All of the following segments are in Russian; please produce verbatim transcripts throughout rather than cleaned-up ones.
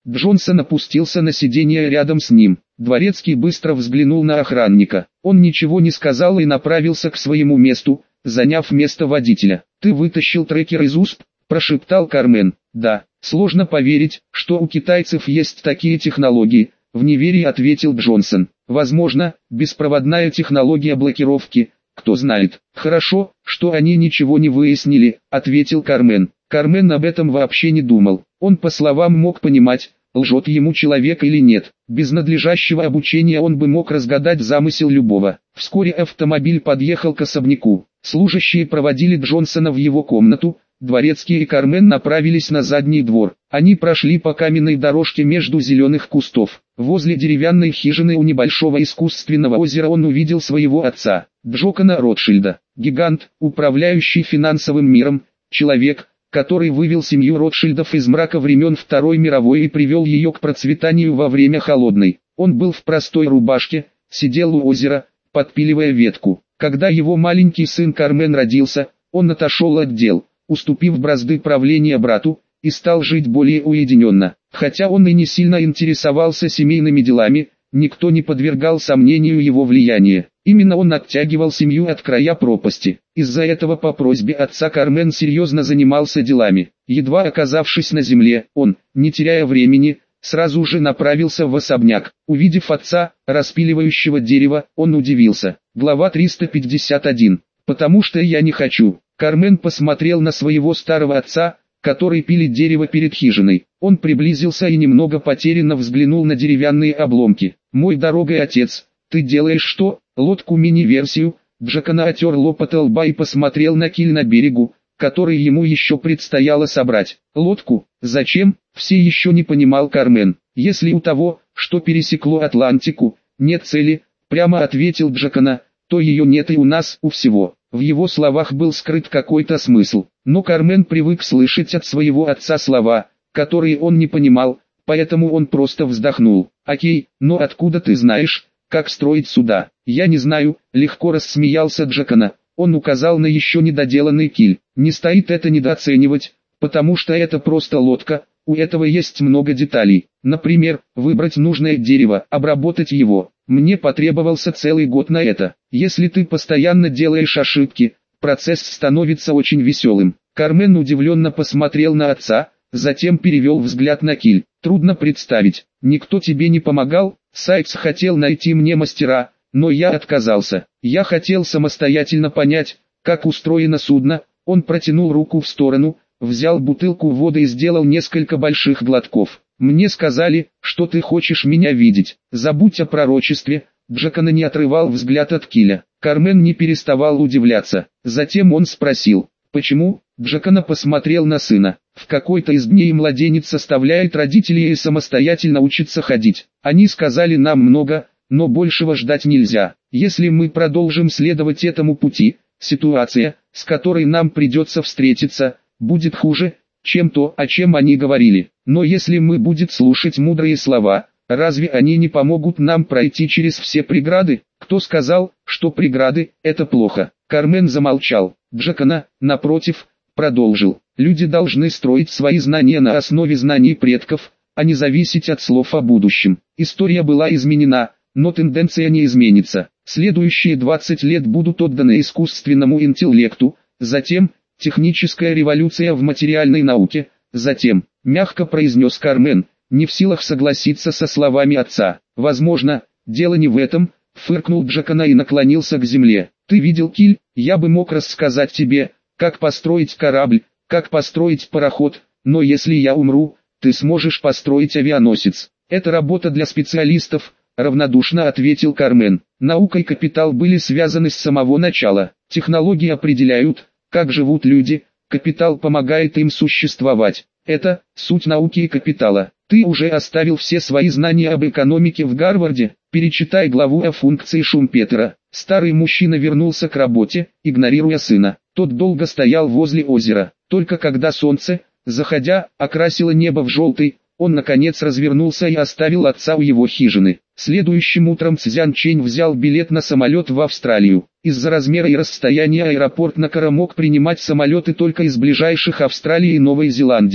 Джонсон опустился на сиденье рядом с ним. Дворецкий быстро взглянул на охранника. Он ничего не сказал и направился к своему месту, заняв место водителя. «Ты вытащил трекер из УСП?» – прошептал Кармен. «Да, сложно поверить, что у китайцев есть такие технологии», – в неверии ответил Джонсон. «Возможно, беспроводная технология блокировки, кто знает». «Хорошо, что они ничего не выяснили», – ответил Кармен. Кармен об этом вообще не думал. Он по словам мог понимать, лжет ему человек или нет. Без надлежащего обучения он бы мог разгадать замысел любого. Вскоре автомобиль подъехал к особняку. Служащие проводили Джонсона в его комнату. Дворецкий и Кармен направились на задний двор. Они прошли по каменной дорожке между зеленых кустов. Возле деревянной хижины у небольшого искусственного озера он увидел своего отца, Джокона Ротшильда. Гигант, управляющий финансовым миром, человек, который вывел семью Ротшильдов из мрака времен Второй мировой и привел ее к процветанию во время холодной. Он был в простой рубашке, сидел у озера, подпиливая ветку. Когда его маленький сын Кармен родился, он отошел от дел, уступив бразды правления брату, и стал жить более уединенно. Хотя он и не сильно интересовался семейными делами, никто не подвергал сомнению его влияние. Именно он оттягивал семью от края пропасти. Из-за этого по просьбе отца Кармен серьезно занимался делами. Едва оказавшись на земле, он, не теряя времени, сразу же направился в особняк. Увидев отца, распиливающего дерево, он удивился. Глава триста пятьдесят один. «Потому что я не хочу». Кармен посмотрел на своего старого отца, который пилит дерево перед хижиной. Он приблизился и немного потерянно взглянул на деревянные обломки. «Мой дорогой отец, ты делаешь что?» «Лодку мини-версию». Джокона отер лоб от лба и посмотрел на киль на берегу, который ему еще предстояло собрать. «Лодку? Зачем?» Все еще не понимал Кармен. «Если у того, что пересекло Атлантику, нет цели», прямо ответил Джокона, «то ее нет и у нас, у всего». В его словах был скрыт какой-то смысл. Но Кармен привык слышать от своего отца слова, которые он не понимал, поэтому он просто вздохнул. «Окей, но откуда ты знаешь, как строить суда?» «Я не знаю», легко рассмеялся Джокона. Он указал на еще недоделанный киль. «Не стоит это недооценивать, потому что это просто лодка, у этого есть много деталей. Например, выбрать нужное дерево, обработать его. Мне потребовался целый год на это. Если ты постоянно делаешь ошибки, процесс становится очень веселым». Кармен удивленно посмотрел на отца, затем перевел взгляд на киль. «Трудно представить, никто тебе не помогал?» «Сайкс хотел найти мне мастера, но я отказался. Я хотел самостоятельно понять, как устроено судно». Он протянул руку в сторону, взял бутылку воды и сделал несколько больших глотков. «Мне сказали, что ты хочешь меня видеть. Забудь о пророчестве». Джокона не отрывал взгляд от киля. Кармен не переставал удивляться. Затем он спросил, «Почему?» Джокона посмотрел на сына. «В какой-то из дней младенец оставляет родителей и самостоятельно учится ходить. Они сказали нам много, но большего ждать нельзя. Если мы продолжим следовать этому пути, ситуация, с которой нам придется встретиться, будет хуже, чем то, о чем они говорили. Но если мы будем слушать мудрые слова, разве они не помогут нам пройти через все преграды?» «Кто сказал, что преграды – это плохо?» Кармен замолчал. Джокона, напротив, продолжил. «Люди должны строить свои знания на основе знаний предков, а не зависеть от слов о будущем. История была изменена, но тенденция не изменится. Следующие двадцать лет будут отданы искусственному интеллекту, затем – техническая революция в материальной науке, затем, мягко произнес Кармен, не в силах согласиться со словами отца. «Возможно, дело не в этом», фыркнул Джокона и наклонился к земле. «Ты видел киль? Я бы мог рассказать тебе, как построить корабль, как построить пароход, но если я умру, ты сможешь построить авианосец. Это работа для специалистов», равнодушно ответил Кармен. «Наука и капитал были связаны с самого начала. Технологии определяют, как живут люди, капитал помогает им существовать. Это суть науки и капитала. Ты уже оставил все свои знания об экономике в Гарварде? Перечитай главу о функции Шумпетера». Старый мужчина вернулся к работе, игнорируя сына. Тот долго стоял возле озера. Только когда солнце, заходя, окрасило небо в желтый, он наконец развернулся и оставил отца у его хижины. Следующим утром Цзян Чэнь взял билет на самолет в Австралию. Из-за размера и расстояния аэропорт Накара мог принимать самолеты только из ближайших Австралии и Новой Зеландии.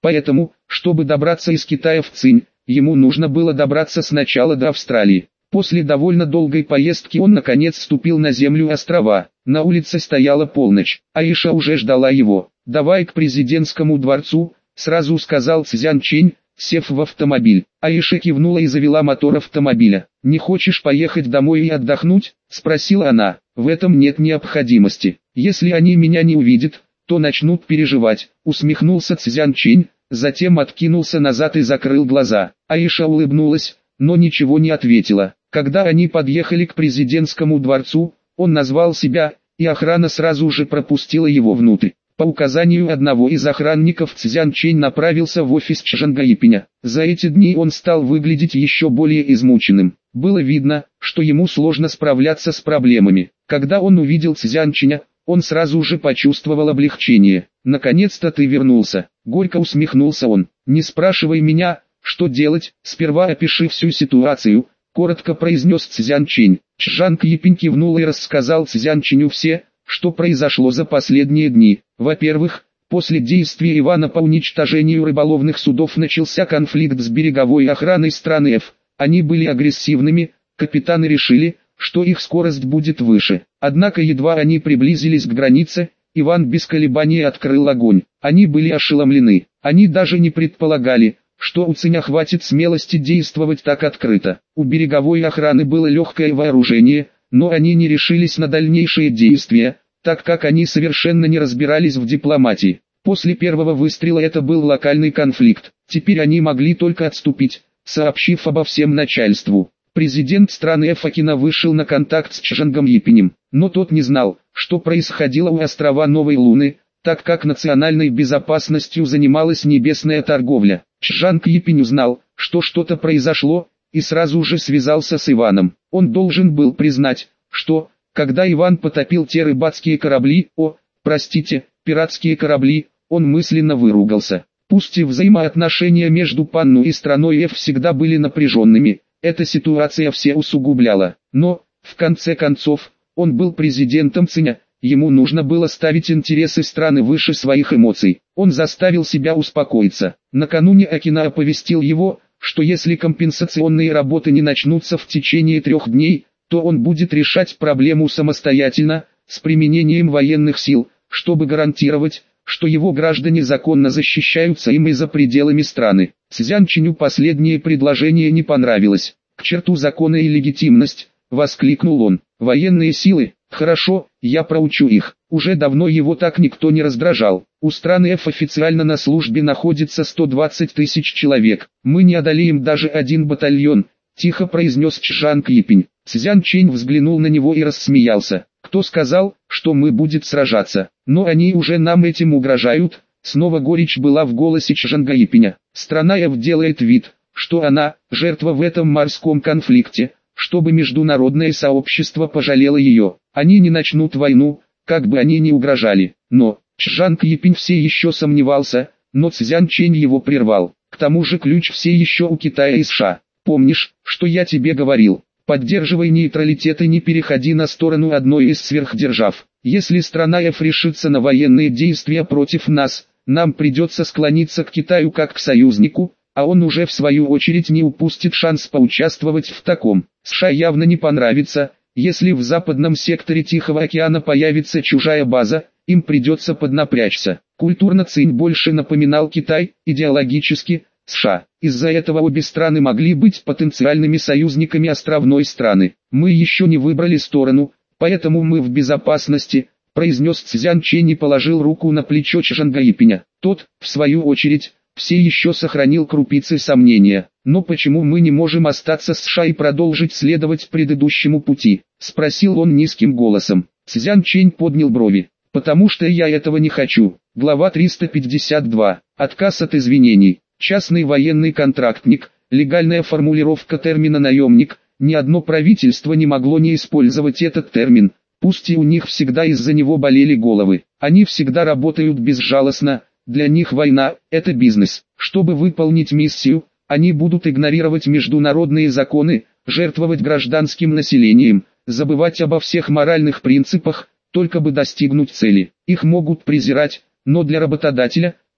Поэтому, чтобы добраться из Китая в Цинь, ему нужно было добраться сначала до Австралии. После довольно долгой поездки он наконец вступил на землю острова. На улице стояла полночь, Аиша уже ждала его. «Давай к президентскому дворцу», — сразу сказал Цзян Чэнь, сев в автомобиль. Аиша кивнула и завела мотор автомобиля. «Не хочешь поехать домой и отдохнуть?» — спросила она. «В этом нет необходимости. Если они меня не увидят, то начнут переживать», — усмехнулся Цзян Чэнь, затем откинулся назад и закрыл глаза. Аиша улыбнулась, но ничего не ответила. Когда они подъехали к президентскому дворцу, он назвал себя, и охрана сразу же пропустила его внутрь. По указанию одного из охранников Цзян Чэнь направился в офис Чжанга Епиня. За эти дни он стал выглядеть еще более измученным. Было видно, что ему сложно справляться с проблемами. Когда он увидел Цзян Чэня, он сразу же почувствовал облегчение. «Наконец-то ты вернулся», — горько усмехнулся он. «Не спрашивай меня, что делать, сперва опиши всю ситуацию», — коротко произнес Цзян Чэнь. Чжанг Епинь кивнул и рассказал Цзян Чэню все, что произошло за последние дни. Во-первых, после действия Ивана по уничтожению рыболовных судов начался конфликт с береговой охраной страны Ф. Они были агрессивными, капитаны решили, что их скорость будет выше. Однако едва они приблизились к границе, Иван без колебаний открыл огонь. Они были ошеломлены. Они даже не предполагали, что у Циня хватит смелости действовать так открыто. У береговой охраны было легкое вооружение, но они не решились на дальнейшие действия, так как они совершенно не разбирались в дипломатии. После первого выстрела это был локальный конфликт. Теперь они могли только отступить, сообщив обо всем начальству. Президент страны Эфакина вышел на контакт с Чжангом Епинем, но тот не знал, что происходило у острова Новой Луны, так как национальной безопасностью занималась небесная торговля. Чжанг Епинь узнал, что что-то произошло, и сразу же связался с Иваном. Он должен был признать, что, когда Иван потопил те рыбацкие корабли, о, простите, пиратские корабли, он мысленно выругался. Пусть и взаимоотношения между Панну и страной Ф всегда были напряженными, эта ситуация все усугубляла. Но, в конце концов, он был президентом Циня, ему нужно было ставить интересы страны выше своих эмоций. Он заставил себя успокоиться. Накануне Акина оповестил его, что если компенсационные работы не начнутся в течение трех дней, то он будет решать проблему самостоятельно, с применением военных сил, чтобы гарантировать, что его граждане законно защищаются им и за пределами страны. Цзян Чэню последнее предложение не понравилось. «К черту закона и легитимность!» — воскликнул он. «Военные силы? Хорошо, я проучу их». Уже давно его так никто не раздражал. У страны Ф официально на службе находится сто двадцать тысяч человек. Мы не одолеем даже один батальон, тихо произнес Чжанг Епинь. Цзян Чэнь взглянул на него и рассмеялся. Кто сказал, что мы будем сражаться? Но они уже нам этим угрожают. Снова горечь была в голосе Чжанга Епиня. Страна Ф делает вид, что она жертва в этом морском конфликте, чтобы международное сообщество пожалело ее. Они не начнут войну, как бы они ни угрожали. Но Чжанг Епинь все еще сомневался, но Цзян Чэнь его прервал. К тому же ключ все еще у Китая и США. Помнишь, что я тебе говорил? Поддерживай нейтралитет и не переходи на сторону одной из сверхдержав. Если страна Ф решится на военные действия против нас, нам придется склониться к Китаю как к союзнику, а он уже в свою очередь не упустит шанс поучаствовать в таком. США явно не понравится, если в западном секторе Тихого океана появится чужая база, им придется поднапрячься. Культурно Цинь больше напоминал Китай, идеологически – США. Из-за этого обе страны могли быть потенциальными союзниками островной страны. Мы еще не выбрали сторону, поэтому мы в безопасности, произнес Цзян Чэнь и положил руку на плечо Чжанга Епиня. Тот, в свою очередь, все еще сохранил крупицы сомнения. Но почему мы не можем остаться с США и продолжить следовать предыдущему пути? Спросил он низким голосом. Цзян Чэнь поднял брови. Потому что я этого не хочу. Глава триста пятьдесят два. Отказ от извинений. Частный военный контрактник, легальная формулировка термина «наемник», ни одно правительство не могло не использовать этот термин, пусть и у них всегда из-за него болели головы. Они всегда работают безжалостно, для них война – это бизнес. Чтобы выполнить миссию, они будут игнорировать международные законы, жертвовать гражданским населением, забывать обо всех моральных принципах, только бы достигнуть цели. Их могут презирать, но для работодателя –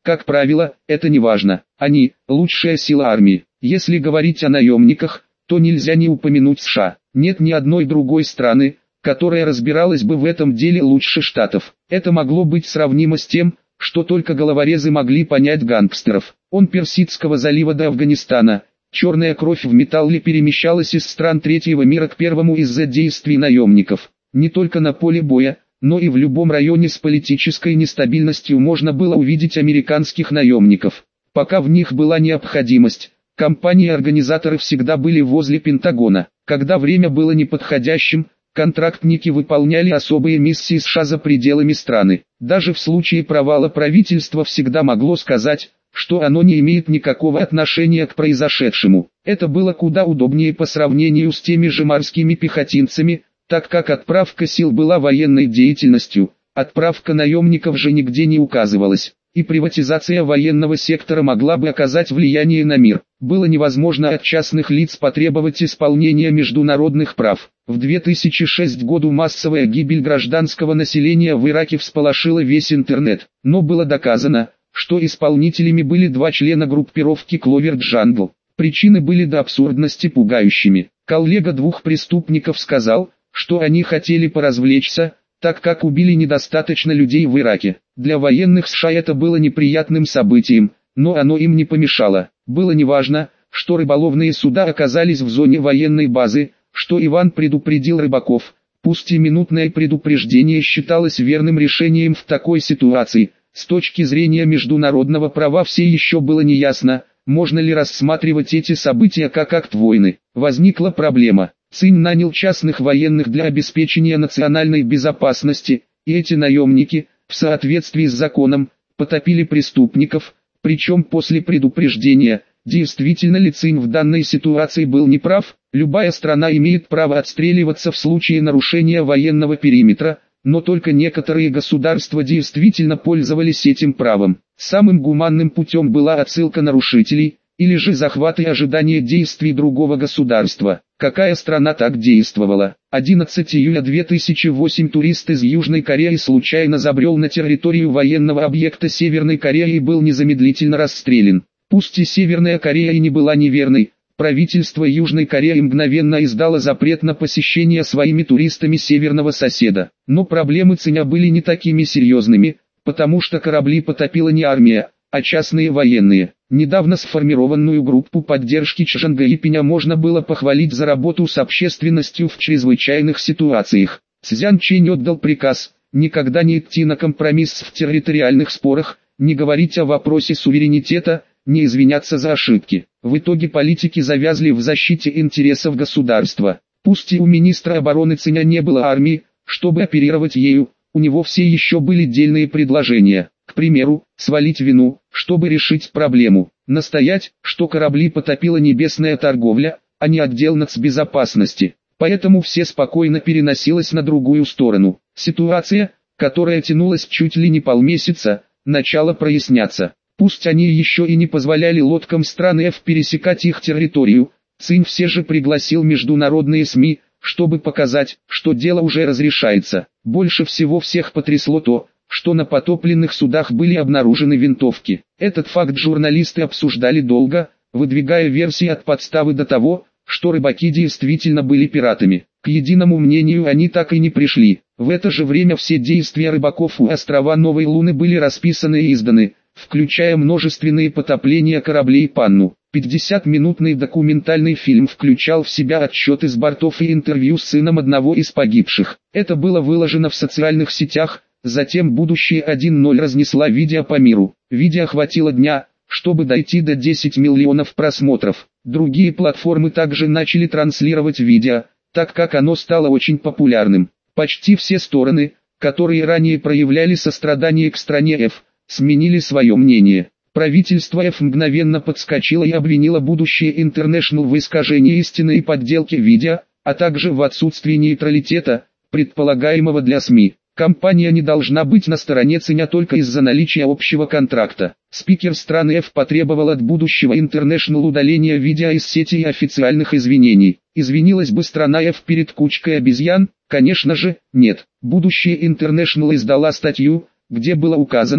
Как правило, это не важно. Они – лучшая сила армии. Если говорить о наемниках, то нельзя не упомянуть США. Нет ни одной другой страны, которая разбиралась бы в этом деле лучше Штатов. Это могло быть сравнимо с тем, что только головорезы могли понять гангстеров. От Персидского залива до Афганистана. Черная кровь в металле перемещалась из стран третьего мира к первому из-за действий наемников. Не только на поле боя, но и в любом районе с политической нестабильностью можно было увидеть американских наемников. Пока в них была необходимость, компании-организаторы всегда были возле Пентагона. Когда время было неподходящим, контрактники выполняли особые миссии США за пределами страны. Даже в случае провала правительство всегда могло сказать, что оно не имеет никакого отношения к произошедшему. Это было куда удобнее по сравнению с теми же морскими пехотинцами, так как отправка сил была военной деятельностью, отправка наемников же нигде не указывалась, и приватизация военного сектора могла бы оказать влияние на мир. Было невозможно от частных лиц потребовать исполнения международных прав. В две тысячи шестом году массовая гибель гражданского населения в Ираке всполошила весь интернет, но было доказано, что исполнителями были два члена группировки Clover Jungle. Причины были до абсурдности пугающими. Коллега двух преступников сказал, что они хотели поразвлечься, так как убили недостаточно людей в Ираке. Для военных США это было неприятным событием, но оно им не помешало. Было неважно, что рыболовные суда оказались в зоне военной базы, что Иван предупредил рыбаков. Пусть и минутное предупреждение считалось верным решением в такой ситуации. С точки зрения международного права все еще было неясно, можно ли рассматривать эти события как акт войны. Возникла проблема. Цинь нанял частных военных для обеспечения национальной безопасности, и эти наемники, в соответствии с законом, потопили преступников, причем после предупреждения. Действительно ли Цинь в данной ситуации был неправ? Любая страна имеет право отстреливаться в случае нарушения военного периметра, но только некоторые государства действительно пользовались этим правом. Самым гуманным путем была отсылка нарушителей, или же захват и ожидание действий другого государства. Какая страна так действовала? одиннадцатого июля две тысячи восьмого турист из Южной Кореи случайно забрел на территорию военного объекта Северной Кореи и был незамедлительно расстрелян. Пусть и Северная Корея и не была неверной, правительство Южной Кореи мгновенно издало запрет на посещение своими туристами северного соседа. Но проблемы Циня были не такими серьезными, потому что корабли потопила не армия, а частные военные. Недавно сформированную группу поддержки Чжанга Ипиня можно было похвалить за работу с общественностью в чрезвычайных ситуациях. Цзян Чэнь отдал приказ никогда не идти на компромисс в территориальных спорах, не говорить о вопросе суверенитета, не извиняться за ошибки. В итоге политики завязли в защите интересов государства. Пусть и у министра обороны Циня не было армии, чтобы оперировать ею, у него все еще были дельные предложения. К примеру, свалить вину, чтобы решить проблему, настоять, что корабли потопила небесная торговля, а не отдел нацбезопасности. Поэтому все спокойно переносилось на другую сторону. Ситуация, которая тянулась чуть ли не полмесяца, начала проясняться. Пусть они еще и не позволяли лодкам стран F пересекать их территорию, Цинь все же пригласил международные СМИ, чтобы показать, что дело уже разрешается. Больше всего всех потрясло то, что на потопленных судах были обнаружены винтовки. Этот факт журналисты обсуждали долго, выдвигая версии от подставы до того, что рыбаки действительно были пиратами. К единому мнению они так и не пришли. В это же время все действия рыбаков у острова Новой Луны были расписаны и изданы, включая множественные потопления кораблей Панну. пятидесятиминутный документальный фильм включал в себя отчеты с бортов и интервью с сыном одного из погибших. Это было выложено в социальных сетях. Затем будущее один ноль разнесла видео по миру. Видео хватило дня, чтобы дойти до десяти миллионов просмотров. Другие платформы также начали транслировать видео, так как оно стало очень популярным. Почти все стороны, которые ранее проявляли сострадание к стране F, сменили свое мнение. Правительство F мгновенно подскочило и обвинило будущее International в искажении истины и подделке видео, а также в отсутствии нейтралитета, предполагаемого для СМИ. Компания не должна быть на стороне Циня только из-за наличия общего контракта. Спикер страны F потребовал от будущего International удаления видео из сети и официальных извинений. Извинилась бы страна F перед кучкой обезьян? Конечно же, нет. Будущее International издала статью, где было указано,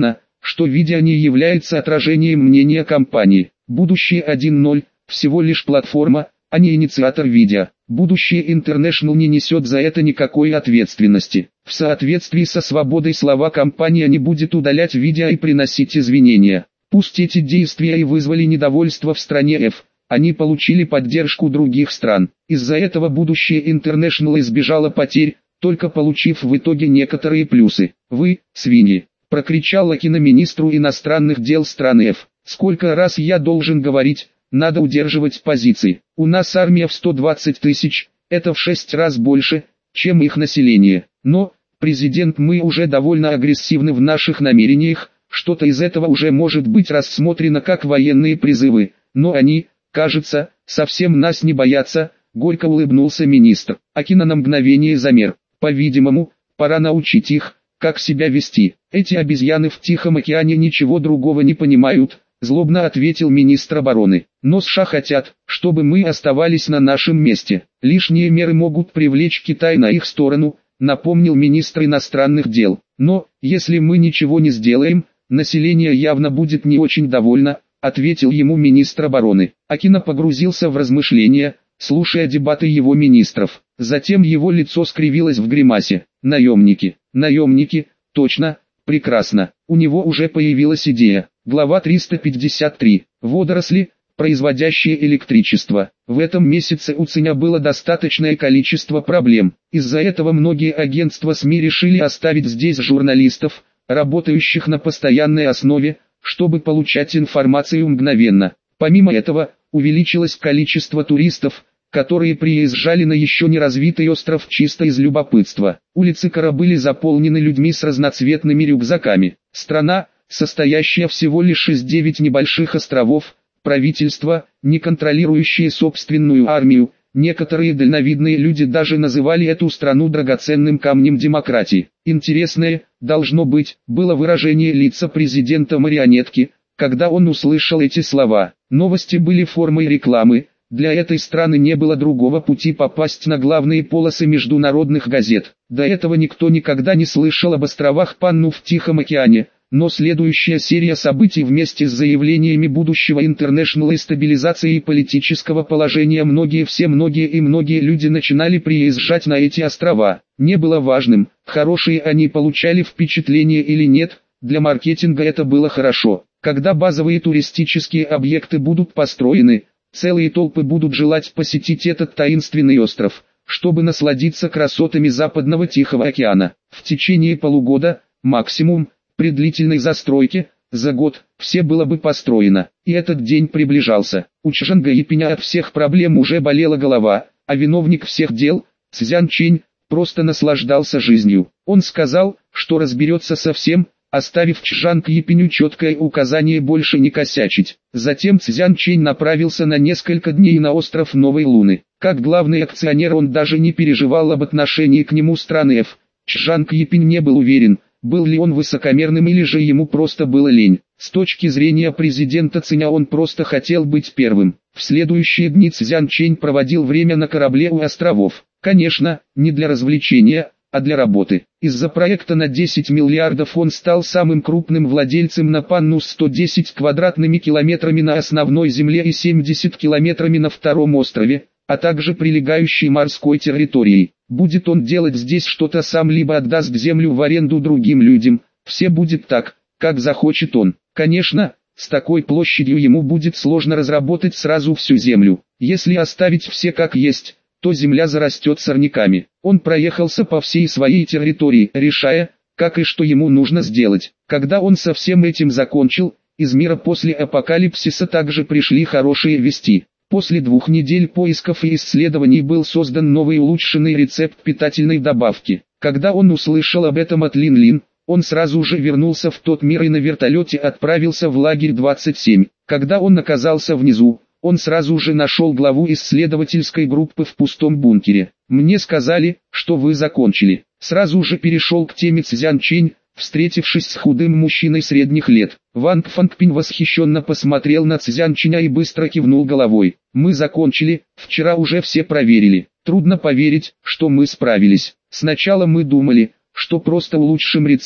что видео не является отражением мнения компании. Будущее один ноль – всего лишь платформа, а не инициатор видео. Будущее International не несет за это никакой ответственности. В соответствии со свободой слова компания не будет удалять видео и приносить извинения. Пусть эти действия и вызвали недовольство в стране F, они получили поддержку других стран. Из-за этого будущее International избежало потерь, только получив в итоге некоторые плюсы. «Вы, свиньи!» – прокричал Акино министру иностранных дел страны F. «Сколько раз я должен говорить, надо удерживать позиции. У нас армия в сто двадцать тысяч, это в шесть раз больше, чем их население. Но, президент, мы уже довольно агрессивны в наших намерениях, что-то из этого уже может быть рассмотрено как военные призывы, но они, кажется, совсем нас не боятся», — горько улыбнулся министр. Акино на мгновение замер. «По-видимому, пора научить их, как себя вести. Эти обезьяны в Тихом океане ничего другого не понимают», — злобно ответил министр обороны. «Но США хотят, чтобы мы оставались на нашем месте. Лишние меры могут привлечь Китай на их сторону», — напомнил министр иностранных дел. «Но, если мы ничего не сделаем, население явно будет не очень довольно», — ответил ему министр обороны. Акино погрузился в размышления, слушая дебаты его министров. Затем его лицо скривилось в гримасе. «Наемники, наемники, точно, прекрасно, у него уже появилась идея». Глава триста пятьдесят три. Водоросли, производящие электричество. В этом месяце у Циня было достаточное количество проблем. Из-за этого многие агентства СМИ решили оставить здесь журналистов, работающих на постоянной основе, чтобы получать информацию мгновенно. Помимо этого, увеличилось количество туристов, которые приезжали на еще не развитый остров чисто из любопытства. Улицы Кора были заполнены людьми с разноцветными рюкзаками. Страна, состоящая всего лишь из девяти небольших островов, правительство, не контролирующее собственную армию, некоторые дальновидные люди даже называли эту страну драгоценным камнем демократии. Интересное, должно быть, было выражение лица президента-марионетки, когда он услышал эти слова. Новости были формой рекламы, для этой страны не было другого пути попасть на главные полосы международных газет. До этого никто никогда не слышал об островах Панну в Тихом океане. Но следующая серия событий вместе с заявлениями будущего International и стабилизацией политического положения многие все многие и многие люди начинали приезжать на эти острова. Не было важным, хорошие они получали впечатление или нет, для маркетинга это было хорошо. Когда базовые туристические объекты будут построены, целые толпы будут желать посетить этот таинственный остров, чтобы насладиться красотами западного Тихого океана. В течение полугода, максимум, при длительной застройке, за год, все было бы построено, и этот день приближался. У Чжанга Япиня от всех проблем уже болела голова, а виновник всех дел, Цзян Чэнь, просто наслаждался жизнью. Он сказал, что разберется со всем, оставив Чжанг Япиню четкое указание больше не косячить. Затем Цзян Чэнь направился на несколько дней на остров Новой Луны. Как главный акционер он даже не переживал об отношении к нему страны F. Чжанг Япинь не был уверен, был ли он высокомерным или же ему просто было лень. С точки зрения президента Циня он просто хотел быть первым. В следующие дни Цзян Чэнь проводил время на корабле у островов. Конечно, не для развлечения, а для работы. Из-за проекта на десять миллиардов он стал самым крупным владельцем на Панну с сто десять квадратными километрами на основной земле и семьдесят километрами на втором острове, а также прилегающей морской территорией. Будет он делать здесь что-то сам, либо отдаст землю в аренду другим людям, все будет так, как захочет он. Конечно, с такой площадью ему будет сложно разработать сразу всю землю. Если оставить все как есть, то земля зарастет сорняками. Он проехался по всей своей территории, решая, как и что ему нужно сделать. Когда он со всем этим закончил, из мира после апокалипсиса также пришли хорошие вести. После двух недель поисков и исследований был создан новый улучшенный рецепт питательной добавки. Когда он услышал об этом от Лин-Лин, он сразу же вернулся в тот мир и на вертолете отправился в лагерь двадцать семь. Когда он оказался внизу, он сразу же нашел главу исследовательской группы в пустом бункере. «Мне сказали, что вы закончили». Сразу же перешел к теме Цзян Чэнь, встретившись с худым мужчиной средних лет. Ванг Фангпинь восхищенно посмотрел на Цзян Чэня и быстро кивнул головой. «Мы закончили, вчера уже все проверили. Трудно поверить, что мы справились. Сначала мы думали, что просто улучшим рецепт,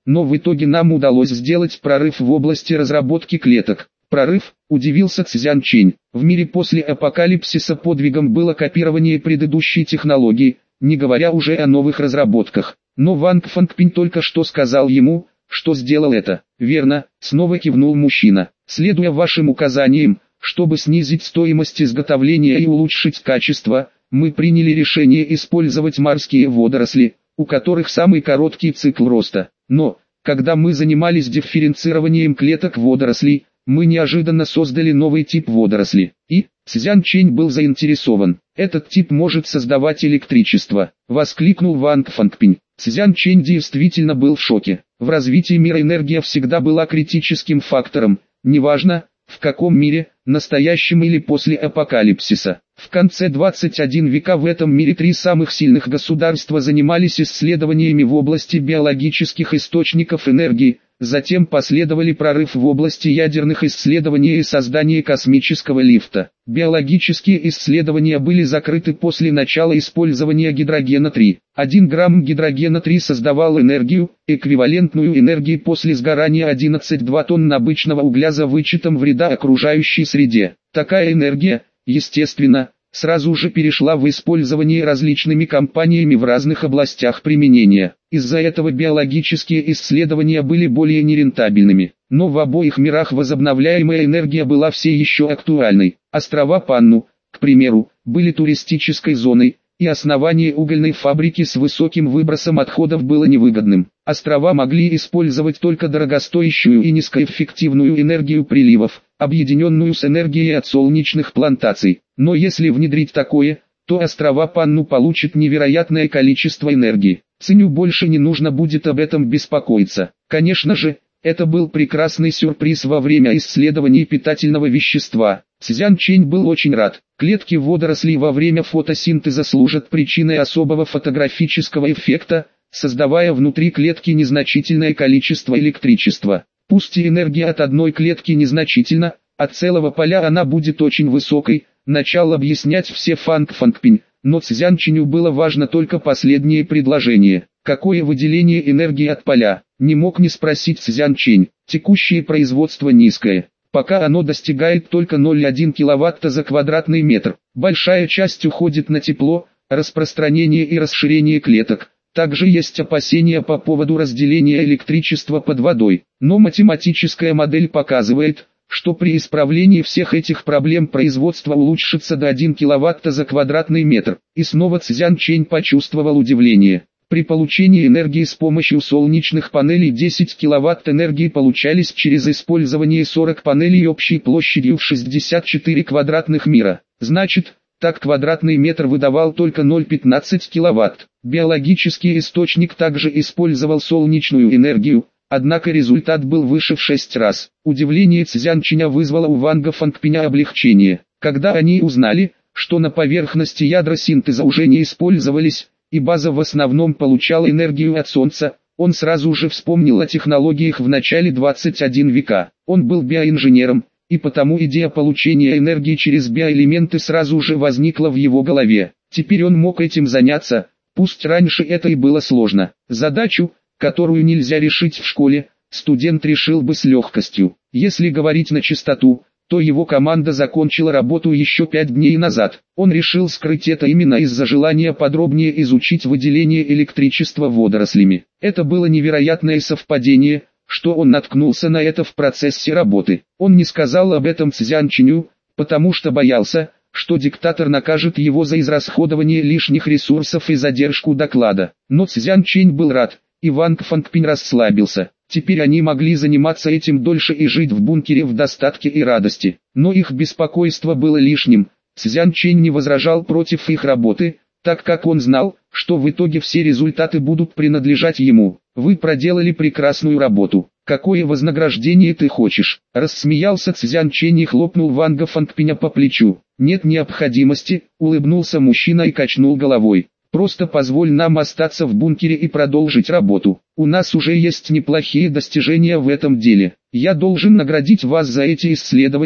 но в итоге нам удалось сделать прорыв в области разработки клеток. Прорыв, удивился Цзян Чэнь. В мире после апокалипсиса подвигом было копирование предыдущей технологии, не говоря уже о новых разработках. Но Ванг Фангпинь только что сказал ему, что сделал это. Верно, снова кивнул мужчина. Следуя вашим указаниям, чтобы снизить стоимость изготовления и улучшить качество, мы приняли решение использовать морские водоросли, у которых самый короткий цикл роста. Но, когда мы занимались дифференцированием клеток водорослей, мы неожиданно создали новый тип водоросли. И, Цзян Чэнь был заинтересован. Этот тип может создавать электричество, воскликнул Ванг Фангпинь. Цзян Чэнь действительно был в шоке. В развитии мира энергия всегда была критическим фактором, неважно, в каком мире, настоящем или после апокалипсиса. В конце двадцать первого века в этом мире три самых сильных государства занимались исследованиями в области биологических источников энергии, затем последовали прорыв в области ядерных исследований и создание космического лифта. Биологические исследования были закрыты после начала использования гидрогена три. один грамм гидрогена три создавал энергию, эквивалентную энергии после сгорания одиннадцать целых две тонн обычного угля за вычетом вреда окружающей среде. Такая энергия, естественно, сразу же перешла в использование различными компаниями в разных областях применения. Из-за этого биологические исследования были более нерентабельными. Но в обоих мирах возобновляемая энергия была все еще актуальной. Острова Панну, к примеру, были туристической зоной, и основание угольной фабрики с высоким выбросом отходов было невыгодным. Острова могли использовать только дорогостоящую и низкоэффективную энергию приливов, объединенную с энергией от солнечных плантаций. Но если внедрить такое, то острова Панну получат невероятное количество энергии. Циню больше не нужно будет об этом беспокоиться. Конечно же, это был прекрасный сюрприз во время исследований питательного вещества. Цзян Чэнь был очень рад. Клетки водорослей во время фотосинтеза служат причиной особого фотографического эффекта, создавая внутри клетки незначительное количество электричества. Пусть и энергия от одной клетки незначительна, от целого поля она будет очень высокой, начал объяснять все Фанг Фангпинь, но Цзян Чэню было важно только последнее предложение. Какое выделение энергии от поля? Не мог не спросить Цзян Чэнь. Текущее производство низкое. Пока оно достигает только ноль целых одна десятая киловатта за квадратный метр. Большая часть уходит на тепло, распространение и расширение клеток. Также есть опасения по поводу разделения электричества под водой. Но математическая модель показывает, что при исправлении всех этих проблем производство улучшится до одного киловатта за квадратный метр. И снова Цзян Чэнь почувствовал удивление. При получении энергии с помощью солнечных панелей десять киловатт энергии получались через использование сорок панелей общей площадью в шестьдесят четыре квадратных мира. Значит, так квадратный метр выдавал только ноль целых пятнадцать киловатт. Биологический источник также использовал солнечную энергию, однако результат был выше в шесть раз. Удивление Цзян Чэня вызвало у Ванга Фангпиня облегчение. Когда они узнали, что на поверхности ядра синтеза уже не использовались, и база в основном получала энергию от Солнца, он сразу же вспомнил о технологиях в начале двадцать первого века. Он был биоинженером, и потому идея получения энергии через биоэлементы сразу же возникла в его голове. Теперь он мог этим заняться, пусть раньше это и было сложно. Задачу, которую нельзя решить в школе, студент решил бы с легкостью. Если говорить на чистоту, то его команда закончила работу еще пять дней назад. Он решил скрыть это именно из-за желания подробнее изучить выделение электричества водорослями. Это было невероятное совпадение, что он наткнулся на это в процессе работы. Он не сказал об этом Цзян Чэню, потому что боялся, что диктатор накажет его за израсходование лишних ресурсов и задержку доклада. Но Цзян Чэнь был рад, и Ванг Фангпинь расслабился. Теперь они могли заниматься этим дольше и жить в бункере в достатке и радости. Но их беспокойство было лишним. Цзян Чэнь не возражал против их работы, так как он знал, что в итоге все результаты будут принадлежать ему. «Вы проделали прекрасную работу. Какое вознаграждение ты хочешь?» Рассмеялся Цзян Чэнь и хлопнул Ванга Фангпиня по плечу. «Нет необходимости», улыбнулся мужчина и качнул головой. «Просто позволь нам остаться в бункере и продолжить работу. У нас уже есть неплохие достижения в этом деле. Я должен наградить вас за эти исследования»,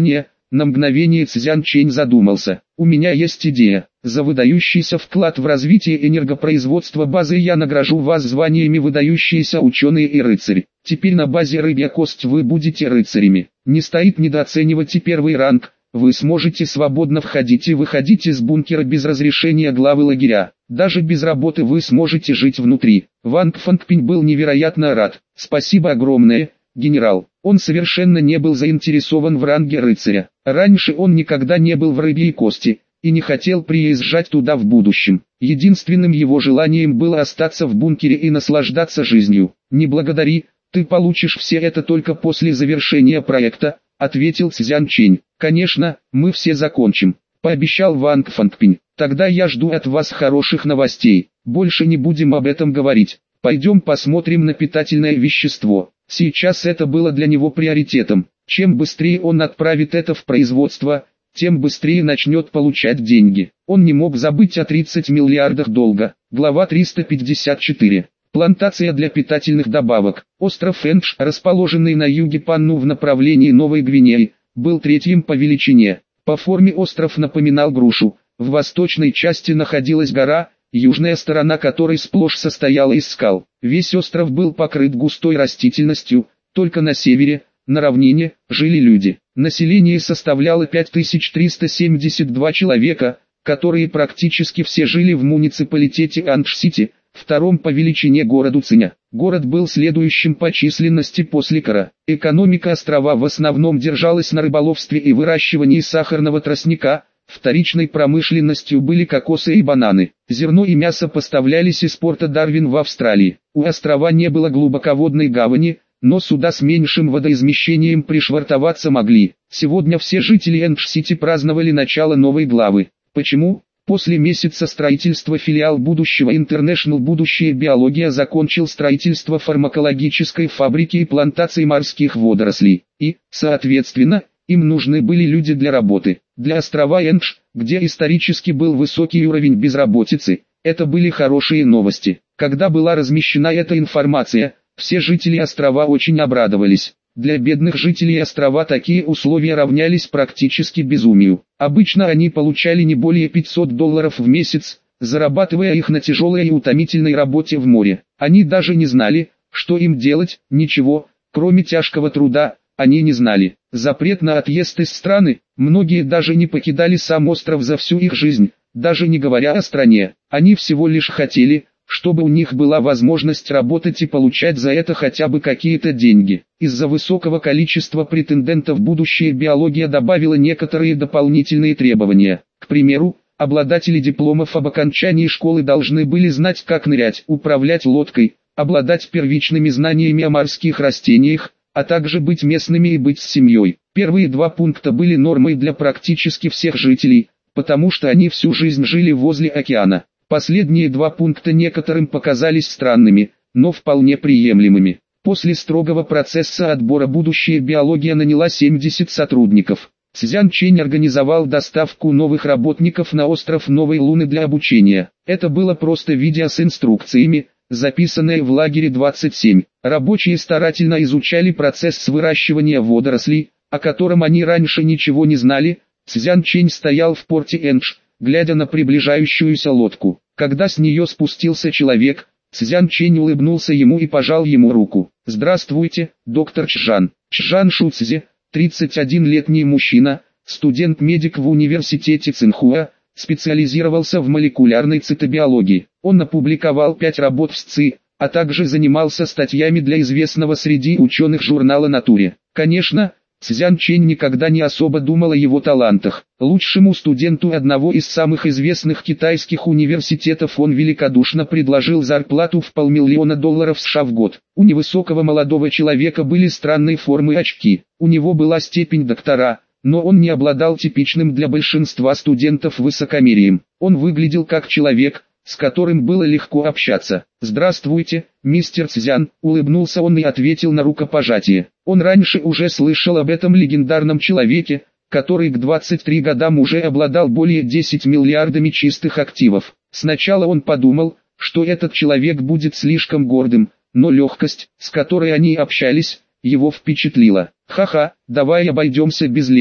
На мгновение Цзян Чэнь задумался. У меня есть идея. За выдающийся вклад в развитие энергопроизводства базы я награжу вас званиями выдающиеся ученые и рыцарь. Теперь на базе рыбья кость вы будете рыцарями. Не стоит недооценивать и первый ранг. Вы сможете свободно входить и выходить из бункера без разрешения главы лагеря. Даже без работы вы сможете жить внутри. Ванг Фангпинь был невероятно рад. Спасибо огромное, генерал. Он совершенно не был заинтересован в ранге рыцаря. Раньше он никогда не был в рыбьей кости и не хотел приезжать туда в будущем. Единственным его желанием было остаться в бункере и наслаждаться жизнью. «Не благодари, ты получишь все это только после завершения проекта», — ответил Цзян Чэнь. «Конечно, мы все закончим», — пообещал Ванг Фангпинь. «Тогда я жду от вас хороших новостей. Больше не будем об этом говорить. Пойдем посмотрим на питательное вещество». Сейчас это было для него приоритетом. Чем быстрее он отправит это в производство, тем быстрее начнет получать деньги. Он не мог забыть о тридцати миллиардах долга. Глава триста пятьдесят четыре. Плантация для питательных добавок. Остров Эндж, расположенный на юге Панну в направлении Новой Гвинеи, был третьим по величине. По форме остров напоминал грушу. В восточной части находилась гора, южная сторона которой сплошь состояла из скал. Весь остров был покрыт густой растительностью, только на севере, на равнине, жили люди. Население составляло пять тысяч триста семьдесят два человека, которые практически все жили в муниципалитете Андж-Сити, втором по величине городу Циня. Город был следующим по численности после Кара. Экономика острова в основном держалась на рыболовстве и выращивании сахарного тростника. Вторичной промышленностью были кокосы и бананы. Зерно и мясо поставлялись из порта Дарвин в Австралии. У острова не было глубоководной гавани, но суда с меньшим водоизмещением пришвартоваться могли. Сегодня все жители Эндж-Сити праздновали начало новой главы. Почему? После месяца строительства филиал будущего International Будущее Биология закончил строительство фармакологической фабрики и плантаций морских водорослей. И, соответственно, им нужны были люди для работы. Для острова Эндж, где исторически был высокий уровень безработицы, это были хорошие новости. Когда была размещена эта информация, все жители острова очень обрадовались. Для бедных жителей острова такие условия равнялись практически безумию. Обычно они получали не более пятисот долларов в месяц, зарабатывая их на тяжелой и утомительной работе в море. Они даже не знали, что им делать, ничего, кроме тяжкого труда, они не знали. Запрет на отъезд из страны, многие даже не покидали сам остров за всю их жизнь, даже не говоря о стране. Они всего лишь хотели, чтобы у них была возможность работать и получать за это хотя бы какие-то деньги. Из-за высокого количества претендентов будущая биология добавила некоторые дополнительные требования. К примеру, обладатели дипломов об окончании школы должны были знать, как нырять, управлять лодкой, обладать первичными знаниями о морских растениях, а также быть местными и быть с семьей. Первые два пункта были нормой для практически всех жителей, потому что они всю жизнь жили возле океана. Последние два пункта некоторым показались странными, но вполне приемлемыми. После строгого процесса отбора будущая биология наняла семьдесят сотрудников. Цзян Чэнь организовал доставку новых работников на остров Новой Луны для обучения. Это было просто видео с инструкциями, записанное в лагере двадцать семь. Рабочие старательно изучали процесс выращивания водорослей, о котором они раньше ничего не знали. Цзян Чэнь стоял в порте Эндж, глядя на приближающуюся лодку. Когда с нее спустился человек, Цзян Чэнь улыбнулся ему и пожал ему руку. «Здравствуйте, доктор Чжан». Чжан Шуцзи, тридцатиоднолетний мужчина, студент-медик в университете Цинхуа, специализировался в молекулярной цитобиологии. Он опубликовал пять работ в СЦИ, а также занимался статьями для известного среди ученых журнала «Натуре». Конечно, Цзян Чэнь никогда не особо думал о его талантах. Лучшему студенту одного из самых известных китайских университетов он великодушно предложил зарплату в полмиллиона долларов США в год. У невысокого молодого человека были странной формы очки. У него была степень доктора, но он не обладал типичным для большинства студентов высокомерием. Он выглядел как человек, с которым было легко общаться. «Здравствуйте, мистер Цзян», — улыбнулся он и ответил на рукопожатие. Он раньше уже слышал об этом легендарном человеке, который к двадцати трём годам уже обладал более десяти миллиардами чистых активов. Сначала он подумал, что этот человек будет слишком гордым, но легкость, с которой они общались, его впечатлила. «Ха-ха, давай обойдемся без лести.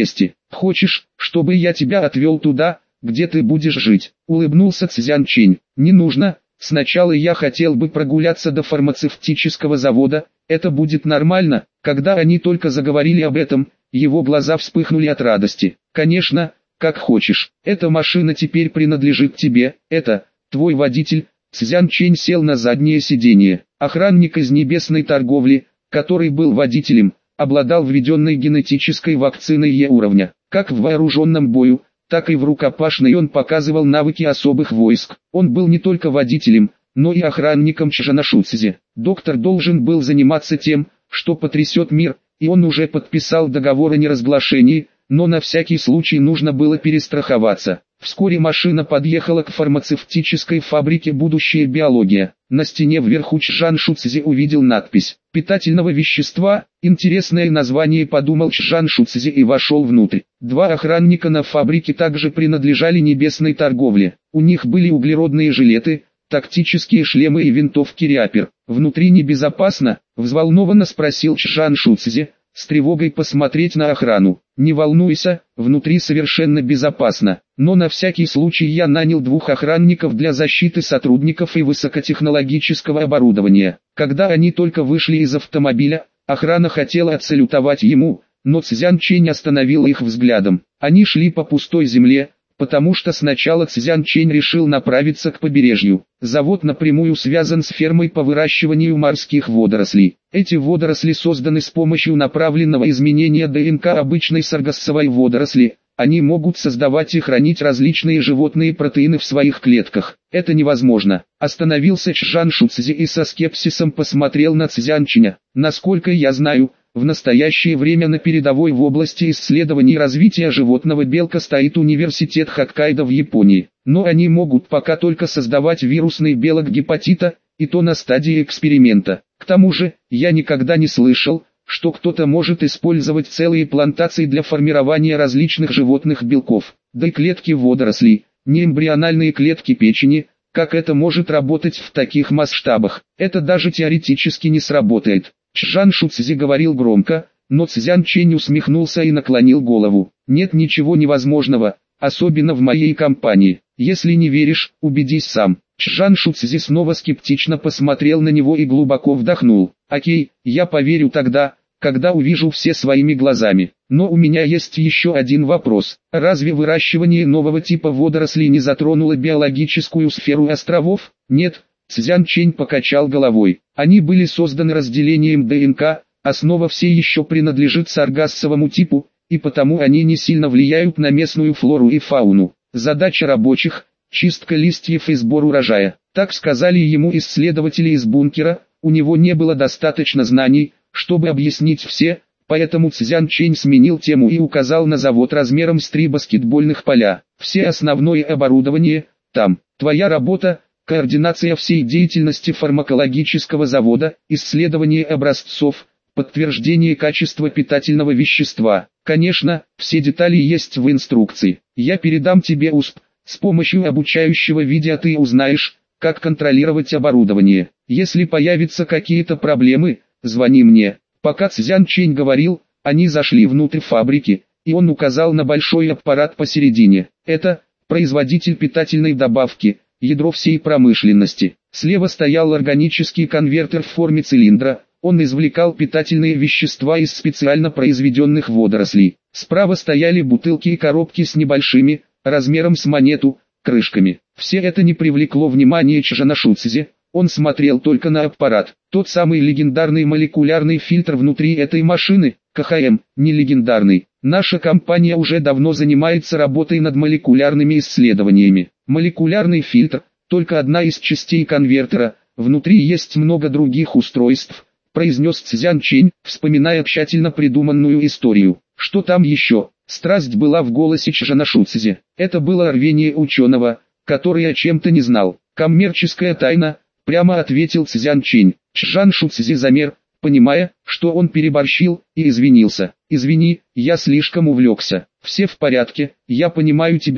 Хочешь, чтобы я тебя отвел туда, где ты будешь жить? Улыбнулся Цзян Чинь. Не нужно, сначала я хотел бы прогуляться до фармацевтического завода, это будет нормально. Когда они только заговорили об этом, его глаза вспыхнули от радости. Конечно, как хочешь, эта машина теперь принадлежит тебе, это, твой водитель. Цзян Чинь сел на заднее сиденье. Охранник из небесной торговли, который был водителем, обладал введенной генетической вакциной Е уровня. Как в вооруженном бою, так и в рукопашной он показывал навыки особых войск. Он был не только водителем, но и охранником Чжанашуцзи. Доктор должен был заниматься тем, что потрясет мир, и он уже подписал договор о неразглашении, но на всякий случай нужно было перестраховаться. Вскоре машина подъехала к фармацевтической фабрике «Будущая биология». На стене вверху Чжаншуцзи увидел надпись «Питательного вещества», интересное название, подумал Чжаншуцзи и вошел внутрь. Два охранника на фабрике также принадлежали небесной торговле. У них были углеродные жилеты, тактические шлемы и винтовки Ряпер. «Внутри небезопасно?» – взволнованно спросил Чжаншуцзи, с тревогой посмотреть на охрану. «Не волнуйся, внутри совершенно безопасно, но на всякий случай я нанял двух охранников для защиты сотрудников и высокотехнологического оборудования». Когда они только вышли из автомобиля, охрана хотела отсалютовать ему, но Цзян Чинь остановил их взглядом. Они шли по пустой земле, потому что сначала Цзян Чинь решил направиться к побережью. Завод напрямую связан с фермой по выращиванию морских водорослей. Эти водоросли созданы с помощью направленного изменения ДНК обычной саргассовой водоросли. Они могут создавать и хранить различные животные протеины в своих клетках. Это невозможно. Остановился Чжаншуцзи и со скепсисом посмотрел на Цзян Чиня. Насколько я знаю, в настоящее время на передовой в области исследований и развития животного белка стоит университет Хоккайдо в Японии. Но они могут пока только создавать вирусный белок гепатита, и то на стадии эксперимента. К тому же, я никогда не слышал, что кто-то может использовать целые плантации для формирования различных животных белков. Да и клетки водорослей, не эмбриональные клетки печени, как это может работать в таких масштабах. Это даже теоретически не сработает. Чжаншуцзи говорил громко, но Цзян Чинь усмехнулся и наклонил голову. Нет ничего невозможного, особенно в моей компании. Если не веришь, убедись сам. Чжаншуцзи снова скептично посмотрел на него и глубоко вдохнул. Окей, я поверю тогда, когда увижу все своими глазами. Но у меня есть еще один вопрос. Разве выращивание нового типа водорослей не затронуло биологическую сферу островов? Нет. Цзян Чинь покачал головой. Они были созданы разделением ДНК, основа все еще принадлежит саргассовому типу, и потому они не сильно влияют на местную флору и фауну. Задача рабочих – чистка листьев и сбор урожая. Так сказали ему исследователи из бункера, у него не было достаточно знаний, чтобы объяснить все, поэтому Цзян Чинь сменил тему и указал на завод размером с три баскетбольных поля. Все основное оборудование там. Твоя работа – координация всей деятельности фармакологического завода, исследование образцов, подтверждение качества питательного вещества. Конечно, все детали есть в инструкции. Я передам тебе У С П. С помощью обучающего видео ты узнаешь, как контролировать оборудование. Если появятся какие-то проблемы, звони мне. Пока Цзян Чинь говорил, они зашли внутрь фабрики, и он указал на большой аппарат посередине. Это производитель питательной добавки, ядро всей промышленности. Слева стоял органический конвертер в форме цилиндра. Он извлекал питательные вещества из специально произведенных водорослей. Справа стояли бутылки и коробки с небольшими, размером с монету, крышками. Все это не привлекло внимания Чжанашуцзи. Он смотрел только на аппарат. Тот самый легендарный молекулярный фильтр внутри этой машины, К Х М, не легендарный. Наша компания уже давно занимается работой над молекулярными исследованиями. Молекулярный фильтр – только одна из частей конвертера, внутри есть много других устройств, произнес Цзян Чинь, вспоминая тщательно придуманную историю. Что там еще? Страсть была в голосе Чжанашуцзи. Это было рвение ученого, который о чем-то не знал. Коммерческая тайна, прямо ответил Цзян Чинь. Чжаншуцзи замер, понимая, что он переборщил, и извинился. Извини, я слишком увлекся. Все в порядке, я понимаю тебя.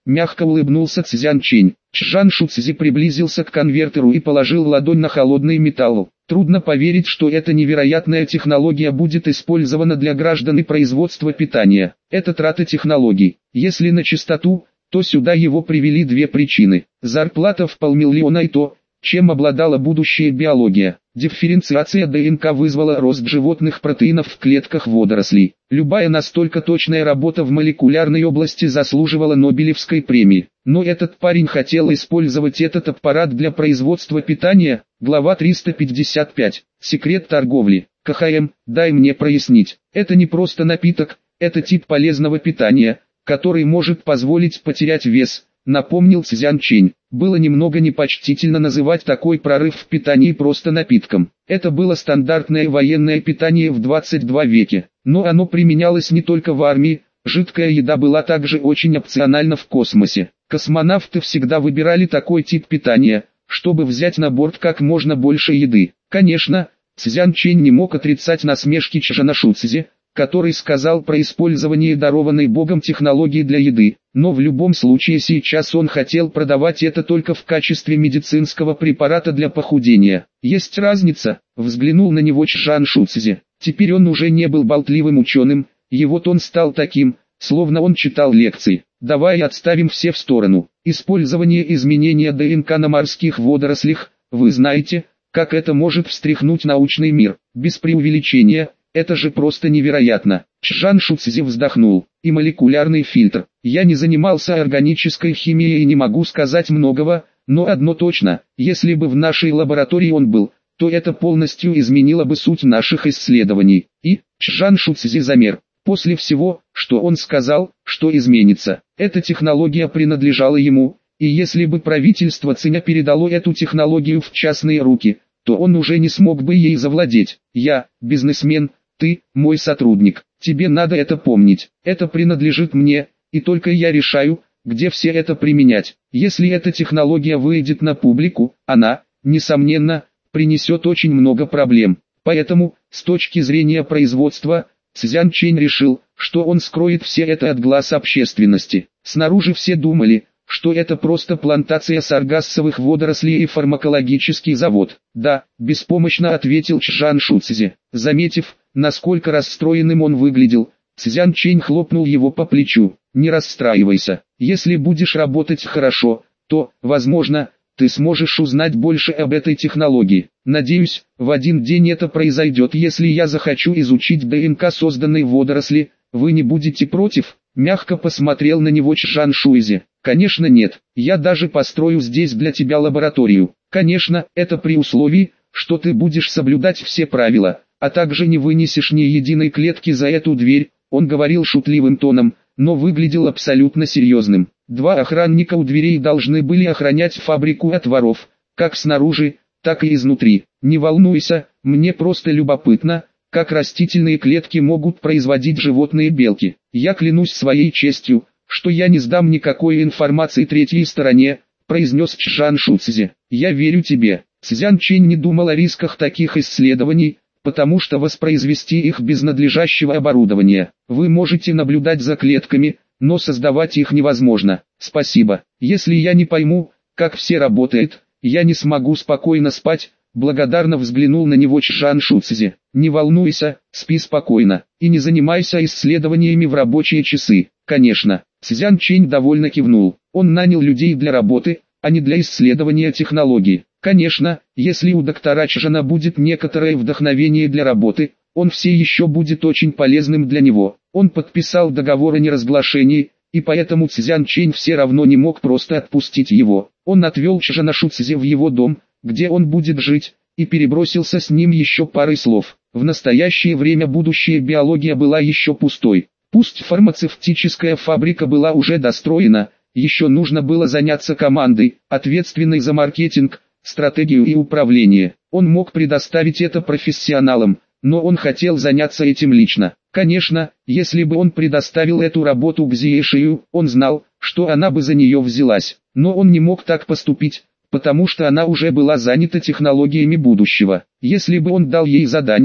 мягко улыбнулся Цзян Чэнь. Чжан Шуцзи приблизился к конвертеру и положил ладонь на холодный металл. Трудно поверить, что эта невероятная технология будет использована для граждан и производства питания. Это трата технологий. Если на чистоту, то сюда его привели две причины. Зарплата в полмиллиона и то, чем обладала будущая биология. Дифференциация ДНК вызвала рост животных протеинов в клетках водорослей. Любая настолько точная работа в молекулярной области заслуживала Нобелевской премии. Но этот парень хотел использовать этот аппарат для производства питания. Глава триста пятьдесят пять. Секрет торговли. КХМ, дай мне прояснить. Это не просто напиток, это тип полезного питания, который может позволить потерять вес, напомнил Цзян Чэнь. Было немного непочтительно называть такой прорыв в питании просто напитком. Это было стандартное военное питание в двадцать втором веке, но оно применялось не только в армии, жидкая еда была также очень опциональна в космосе. Космонавты всегда выбирали такой тип питания, чтобы взять на борт как можно больше еды. Конечно, Цзян Чэнь не мог отрицать насмешки Чжана Шуцзи, который сказал про использование дарованной Богом технологии для еды, но в любом случае сейчас он хотел продавать это только в качестве медицинского препарата для похудения. Есть разница, взглянул на него Чжан Шуцзи. Теперь он уже не был болтливым ученым, его тон стал таким, словно он читал лекции. Давай отставим все в сторону. Использование изменения ДНК на морских водорослях, вы знаете, как это может встряхнуть научный мир, без преувеличения. Это же просто невероятно. Чжан Шуцзи вздохнул. И молекулярный фильтр. Я не занимался органической химией и не могу сказать многого, но одно точно, если бы в нашей лаборатории он был, то это полностью изменило бы суть наших исследований. И, Чжан Шуцзи замер. После всего, что он сказал, что изменится, эта технология принадлежала ему, и если бы правительство Циня передало эту технологию в частные руки, то он уже не смог бы ей завладеть. Я, бизнесмен, ты, мой сотрудник, тебе надо это помнить. Это принадлежит мне, и только я решаю, где все это применять. Если эта технология выйдет на публику, она, несомненно, принесет очень много проблем. Поэтому, с точки зрения производства, Цзян Чэнь решил, что он скроет все это от глаз общественности. Снаружи все думали, что это просто плантация саргассовых водорослей и фармакологический завод. Да, беспомощно ответил Чжан Шуцзи. Заметив, насколько расстроенным он выглядел, Цзян Чэнь хлопнул его по плечу. Не расстраивайся, если будешь работать хорошо, то, возможно, ты сможешь узнать больше об этой технологии. Надеюсь, в один день это произойдет, если я захочу изучить ДНК созданной водоросли. Вы не будете против? Мягко посмотрел на него Чжан Шуцзи. Конечно нет, я даже построю здесь для тебя лабораторию. Конечно, это при условии, что ты будешь соблюдать все правила, а также не вынесешь ни единой клетки за эту дверь. Он говорил шутливым тоном, но выглядел абсолютно серьезным. Два охранника у дверей должны были охранять фабрику от воров, как снаружи, так и изнутри. Не волнуйся, мне просто любопытно, как растительные клетки могут производить животные белки. Я клянусь своей честью, что я не сдам никакой информации третьей стороне, произнес Чжан Шуцзи. Я верю тебе. Цзян Чэнь не думал о рисках таких исследований, потому что воспроизвести их без надлежащего оборудования. Вы можете наблюдать за клетками, но создавать их невозможно. Спасибо. Если я не пойму, как все работает, я не смогу спокойно спать. Благодарно взглянул на него Чжан Шуцзи. Не волнуйся, спи спокойно, и не занимайся исследованиями в рабочие часы. Конечно. Цзян Чэнь довольно кивнул. Он нанял людей для работы, а не для исследования технологий. Конечно, если у доктора Чжана будет некоторое вдохновение для работы, он все еще будет очень полезным для него. Он подписал договор о неразглашении, и поэтому Цзян Чэнь все равно не мог просто отпустить его. Он отвел Чжана Шуцзи в его дом, где он будет жить, и перебросился с ним еще парой слов. В настоящее время будущая биология была еще пустой. Пусть фармацевтическая фабрика была уже достроена, еще нужно было заняться командой, ответственной за маркетинг, стратегию и управление. Он мог предоставить это профессионалам, но он хотел заняться этим лично. Конечно, если бы он предоставил эту работу Гзие Шию, он знал, что она бы за нее взялась. Но он не мог так поступить, потому что она уже была занята технологиями будущего. Если бы он дал ей задание,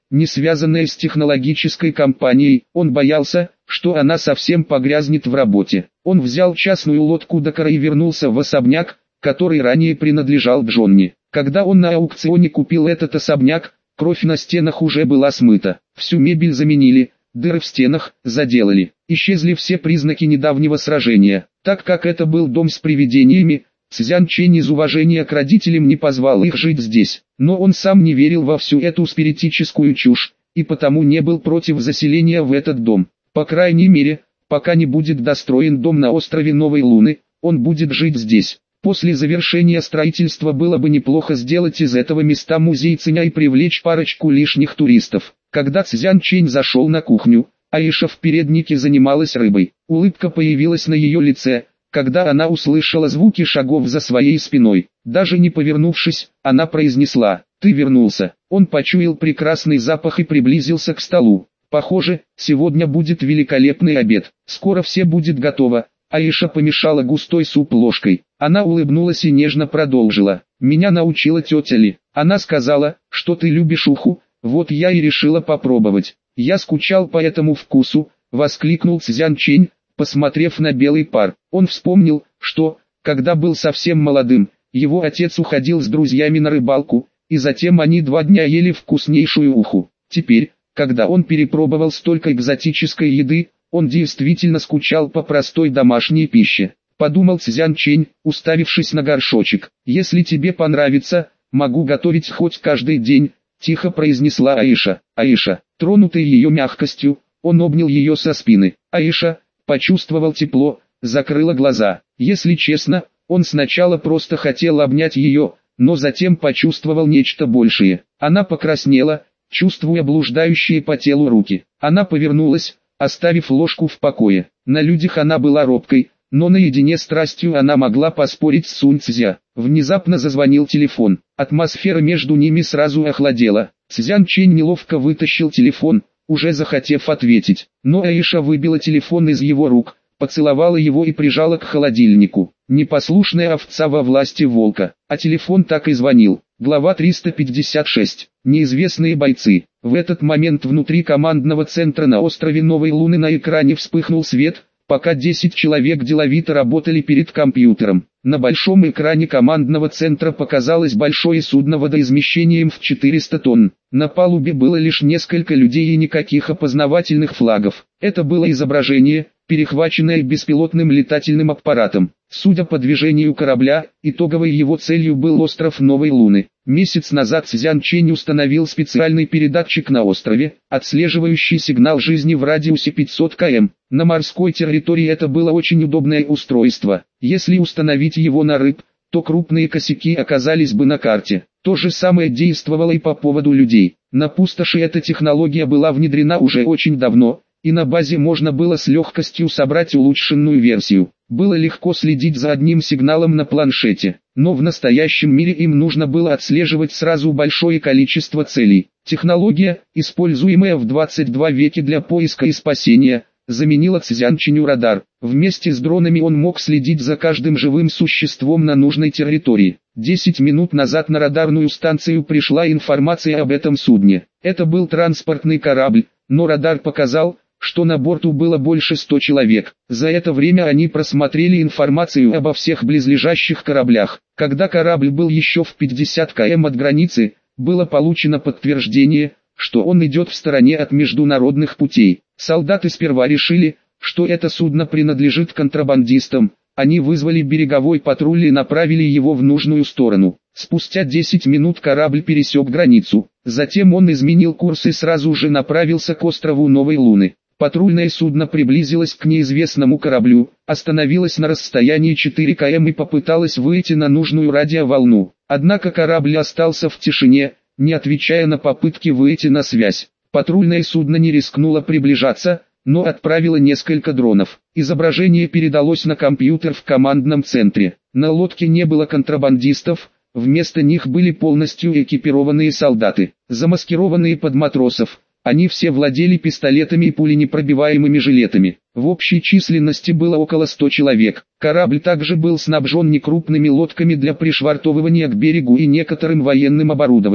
не связанное с технологической компанией. Он боялся, что она совсем погрязнет в работе. Он взял частную лодку Дакара и вернулся в особняк, который ранее принадлежал Джонни. Когда он на аукционе купил этот особняк, кровь на стенах уже была смыта. Всю мебель заменили, дыры в стенах заделали. Исчезли все признаки недавнего сражения. Так как это был дом с привидениями, Цзян Чэнь из уважения к родителям не позвал их жить здесь. Но он сам не верил во всю эту спиритическую чушь, и потому не был против заселения в этот дом. По крайней мере, пока не будет достроен дом на острове Новой Луны, он будет жить здесь. После завершения строительства было бы неплохо сделать из этого места музей Циня и привлечь парочку лишних туристов. Когда Цзян Чэнь зашел на кухню, Аиша в переднике занималась рыбой. Улыбка появилась на ее лице, когда она услышала звуки шагов за своей спиной. Даже не повернувшись, она произнесла: «Ты вернулся». Он почуял прекрасный запах и приблизился к столу. «Похоже, сегодня будет великолепный обед. Скоро все будет готово». Аиша помешала густой суп ложкой. Она улыбнулась и нежно продолжила: «Меня научила тетя Ли. Она сказала, что ты любишь уху, вот я и решила попробовать. Я скучал по этому вкусу», — воскликнул Цзян Чэнь, посмотрев на белый пар. Он вспомнил, что, когда был совсем молодым, его отец уходил с друзьями на рыбалку, и затем они два дня ели вкуснейшую уху. Теперь, когда он перепробовал столько экзотической еды, он действительно скучал по простой домашней пище. Подумал Цзян Чэнь, уставившись на горшочек. «Если тебе понравится, могу готовить хоть каждый день», — тихо произнесла Аиша. Аиша, тронутый ее мягкостью, он обнял ее со спины. Аиша почувствовал тепло, закрыла глаза. Если честно, он сначала просто хотел обнять ее, но затем почувствовал нечто большее. Она покраснела, чувствуя блуждающие по телу руки. Она повернулась, оставив ложку в покое. На людях она была робкой, но наедине с страстью она могла поспорить с Сунь Цзя. Внезапно зазвонил телефон. Атмосфера между ними сразу охладела. Цзян Чэнь неловко вытащил телефон, уже захотев ответить. Но Аиша выбила телефон из его рук, поцеловала его и прижала к холодильнику. Непослушная овца во власти волка. А телефон так и звонил. Глава триста пятьдесят шесть. Неизвестные бойцы. В этот момент внутри командного центра на острове Новой Луны на экране вспыхнул свет, пока десять человек деловито работали перед компьютером. На большом экране командного центра показалось большое судно водоизмещением в четыреста тонн. На палубе было лишь несколько людей и никаких опознавательных флагов. Это было изображение, перехваченное беспилотным летательным аппаратом. Судя по движению корабля, итоговой его целью был остров Новой Луны. Месяц назад Цзян Чэнь установил специальный передатчик на острове, отслеживающий сигнал жизни в радиусе пятьсот километров. На морской территории это было очень удобное устройство. Если установить его на рыб, то крупные косяки оказались бы на карте. То же самое действовало и по поводу людей. На пустоши эта технология была внедрена уже очень давно, и на базе можно было с легкостью собрать улучшенную версию. Было легко следить за одним сигналом на планшете, но в настоящем мире им нужно было отслеживать сразу большое количество целей. Технология, используемая в двадцать втором веке для поиска и спасения, заменила Цзян Чэню радар. Вместе с дронами он мог следить за каждым живым существом на нужной территории. Десять минут назад на радарную станцию пришла информация об этом судне. Это был транспортный корабль, но радар показал, что на борту было больше ста человек. За это время они просмотрели информацию обо всех близлежащих кораблях. Когда корабль был еще в пятьдесят километров от границы, было получено подтверждение, что он идет в стороне от международных путей. Солдаты сперва решили, что это судно принадлежит контрабандистам. Они вызвали береговой патруль и направили его в нужную сторону. Спустя десять минут корабль пересек границу. Затем он изменил курс и сразу же направился к острову Новой Луны. Патрульное судно приблизилось к неизвестному кораблю, остановилось на расстоянии четыре километра и попыталось выйти на нужную радиоволну. Однако корабль остался в тишине, не отвечая на попытки выйти на связь. Патрульное судно не рискнуло приближаться, но отправило несколько дронов. Изображение передалось на компьютер в командном центре. На лодке не было контрабандистов, вместо них были полностью экипированные солдаты, замаскированные под матросов. Они все владели пистолетами и пуленепробиваемыми жилетами. В общей численности было около ста человек. Корабль также был снабжен некрупными лодками для пришвартовывания к берегу и некоторым военным оборудованием.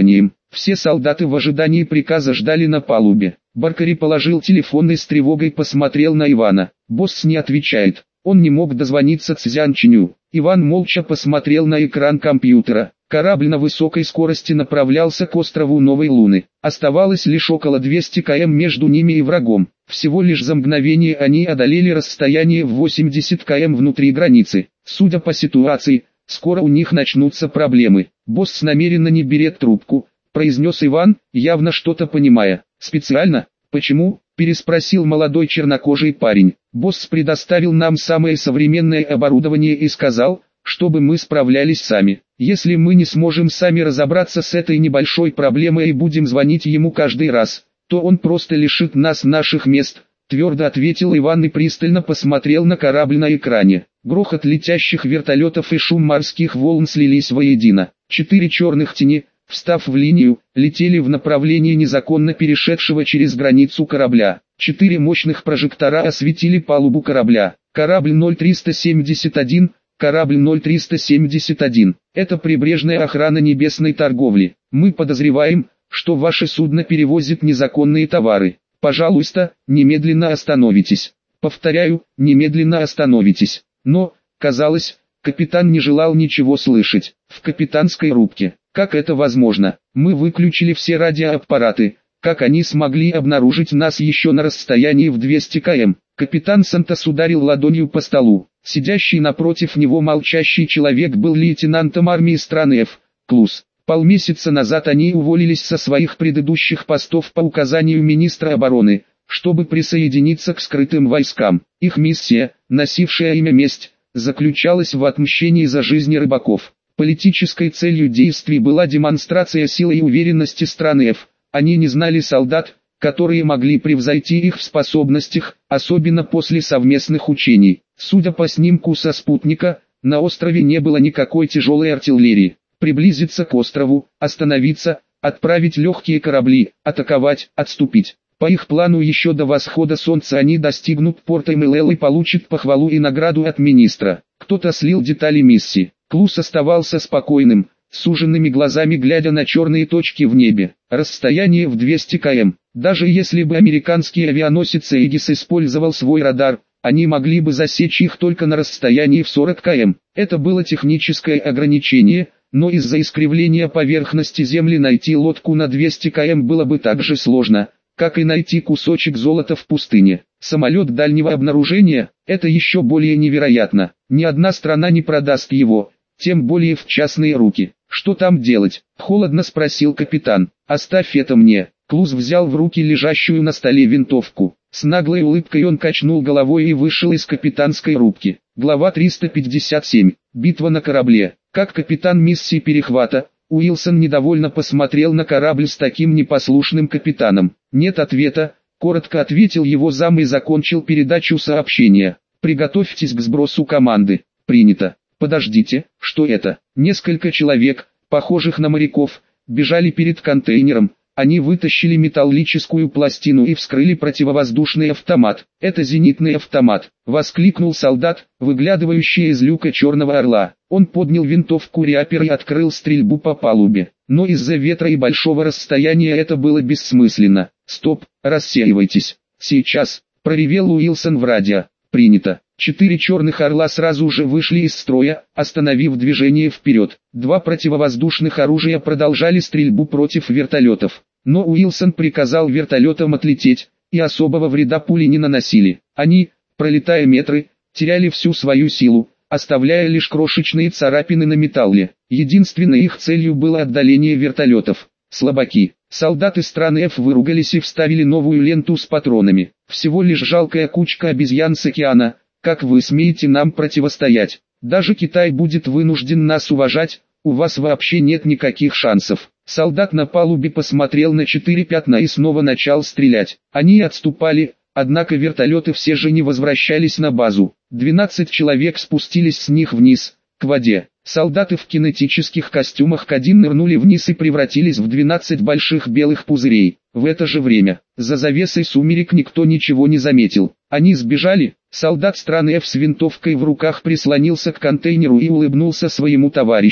Все солдаты в ожидании приказа ждали на палубе. Баркари положил телефон и с тревогой посмотрел на Ивана. Босс не отвечает. Он не мог дозвониться Цзянчиню. Иван молча посмотрел на экран компьютера. Корабль на высокой скорости направлялся к острову Новой Луны. Оставалось лишь около двухсот километров между ними и врагом. Всего лишь за мгновение они одолели расстояние в восемьдесят километров внутри границы. Судя по ситуации, скоро у них начнутся проблемы. Босс намеренно не берет трубку, произнес Иван, явно что-то понимая. Специально? Почему? Переспросил молодой чернокожий парень. Босс предоставил нам самое современное оборудование и сказал, чтобы мы справлялись сами. Если мы не сможем сами разобраться с этой небольшой проблемой и будем звонить ему каждый раз, то он просто лишит нас наших мест, твердо ответил Иван и пристально посмотрел на корабль на экране. Грохот летящих вертолетов и шум морских волн слились воедино. Четыре черных тени, встав в линию, летели в направлении незаконно перешедшего через границу корабля. Четыре мощных прожектора осветили палубу корабля. Корабль ноль триста семьдесят один, корабль ноль триста семьдесят один. Это прибрежная охрана небесной торговли. Мы подозреваем, что ваше судно перевозит незаконные товары. Пожалуйста, немедленно остановитесь. Повторяю, немедленно остановитесь. Но, казалось, капитан не желал ничего слышать. В капитанской рубке. Как это возможно? Мы выключили все радиоаппараты. Как они смогли обнаружить нас еще на расстоянии в двести километров? Капитан Сантос ударил ладонью по столу. Сидящий напротив него молчащий человек был лейтенантом армии страны Ф. Клус. Полмесяца назад они уволились со своих предыдущих постов по указанию министра обороны, чтобы присоединиться к скрытым войскам. Их миссия, носившая имя «Месть», заключалась в отмщении за жизни рыбаков. Политической целью действий была демонстрация силы и уверенности страны Ф. Они не знали солдат, которые могли превзойти их в способностях, особенно после совместных учений. Судя по снимку со спутника, на острове не было никакой тяжелой артиллерии. Приблизиться к острову, остановиться, отправить легкие корабли, атаковать, отступить. По их плану еще до восхода солнца они достигнут порта МЛЛ и получат похвалу и награду от министра. Кто-то слил детали миссии. Клус оставался спокойным, суженными глазами глядя на черные точки в небе. Расстояние в двести километров. Даже если бы американский авианосец Эгис использовал свой радар, они могли бы засечь их только на расстоянии в сорок километров. Это было техническое ограничение, но из-за искривления поверхности Земли найти лодку на двести километров было бы так же сложно, как и найти кусочек золота в пустыне. Самолет дальнего обнаружения – это еще более невероятно. Ни одна страна не продаст его, тем более в частные руки. «Что там делать?» – холодно спросил капитан. «Оставь это мне». Клус взял в руки лежащую на столе винтовку. С наглой улыбкой он качнул головой и вышел из капитанской рубки. Глава триста пятьдесят семь. Битва на корабле. Как капитан миссии перехвата, Уилсон недовольно посмотрел на корабль с таким непослушным капитаном. «Нет ответа», — коротко ответил его зам и закончил передачу сообщения. «Приготовьтесь к сбросу команды». «Принято». «Подождите, что это?» Несколько человек, похожих на моряков, бежали перед контейнером. Они вытащили металлическую пластину и вскрыли противовоздушный автомат. «Это зенитный автомат», — воскликнул солдат, выглядывающий из люка Черного Орла. Он поднял винтовку Реапер и открыл стрельбу по палубе. Но из-за ветра и большого расстояния это было бессмысленно. «Стоп, рассеивайтесь. Сейчас», — проревел Уилсон в радио. «Принято». Четыре черных орла сразу же вышли из строя, остановив движение вперед. Два противовоздушных оружия продолжали стрельбу против вертолетов. Но Уилсон приказал вертолетам отлететь, и особого вреда пули не наносили. Они, пролетая метры, теряли всю свою силу, оставляя лишь крошечные царапины на металле. Единственной их целью было отдаление вертолетов. Слабаки. Солдаты страны F выругались и вставили новую ленту с патронами. Всего лишь жалкая кучка обезьян с океана. Как вы смеете нам противостоять? Даже Китай будет вынужден нас уважать, у вас вообще нет никаких шансов. Солдат на палубе посмотрел на четыре пятна и снова начал стрелять. Они отступали, однако вертолеты все же не возвращались на базу. двенадцать человек спустились с них вниз, к воде. Солдаты в кинетических костюмах Кадин нырнули вниз и превратились в двенадцать больших белых пузырей. В это же время, за завесой сумерек никто ничего не заметил. Они сбежали. Солдат страны F с винтовкой в руках прислонился к контейнеру и улыбнулся своему товарищу.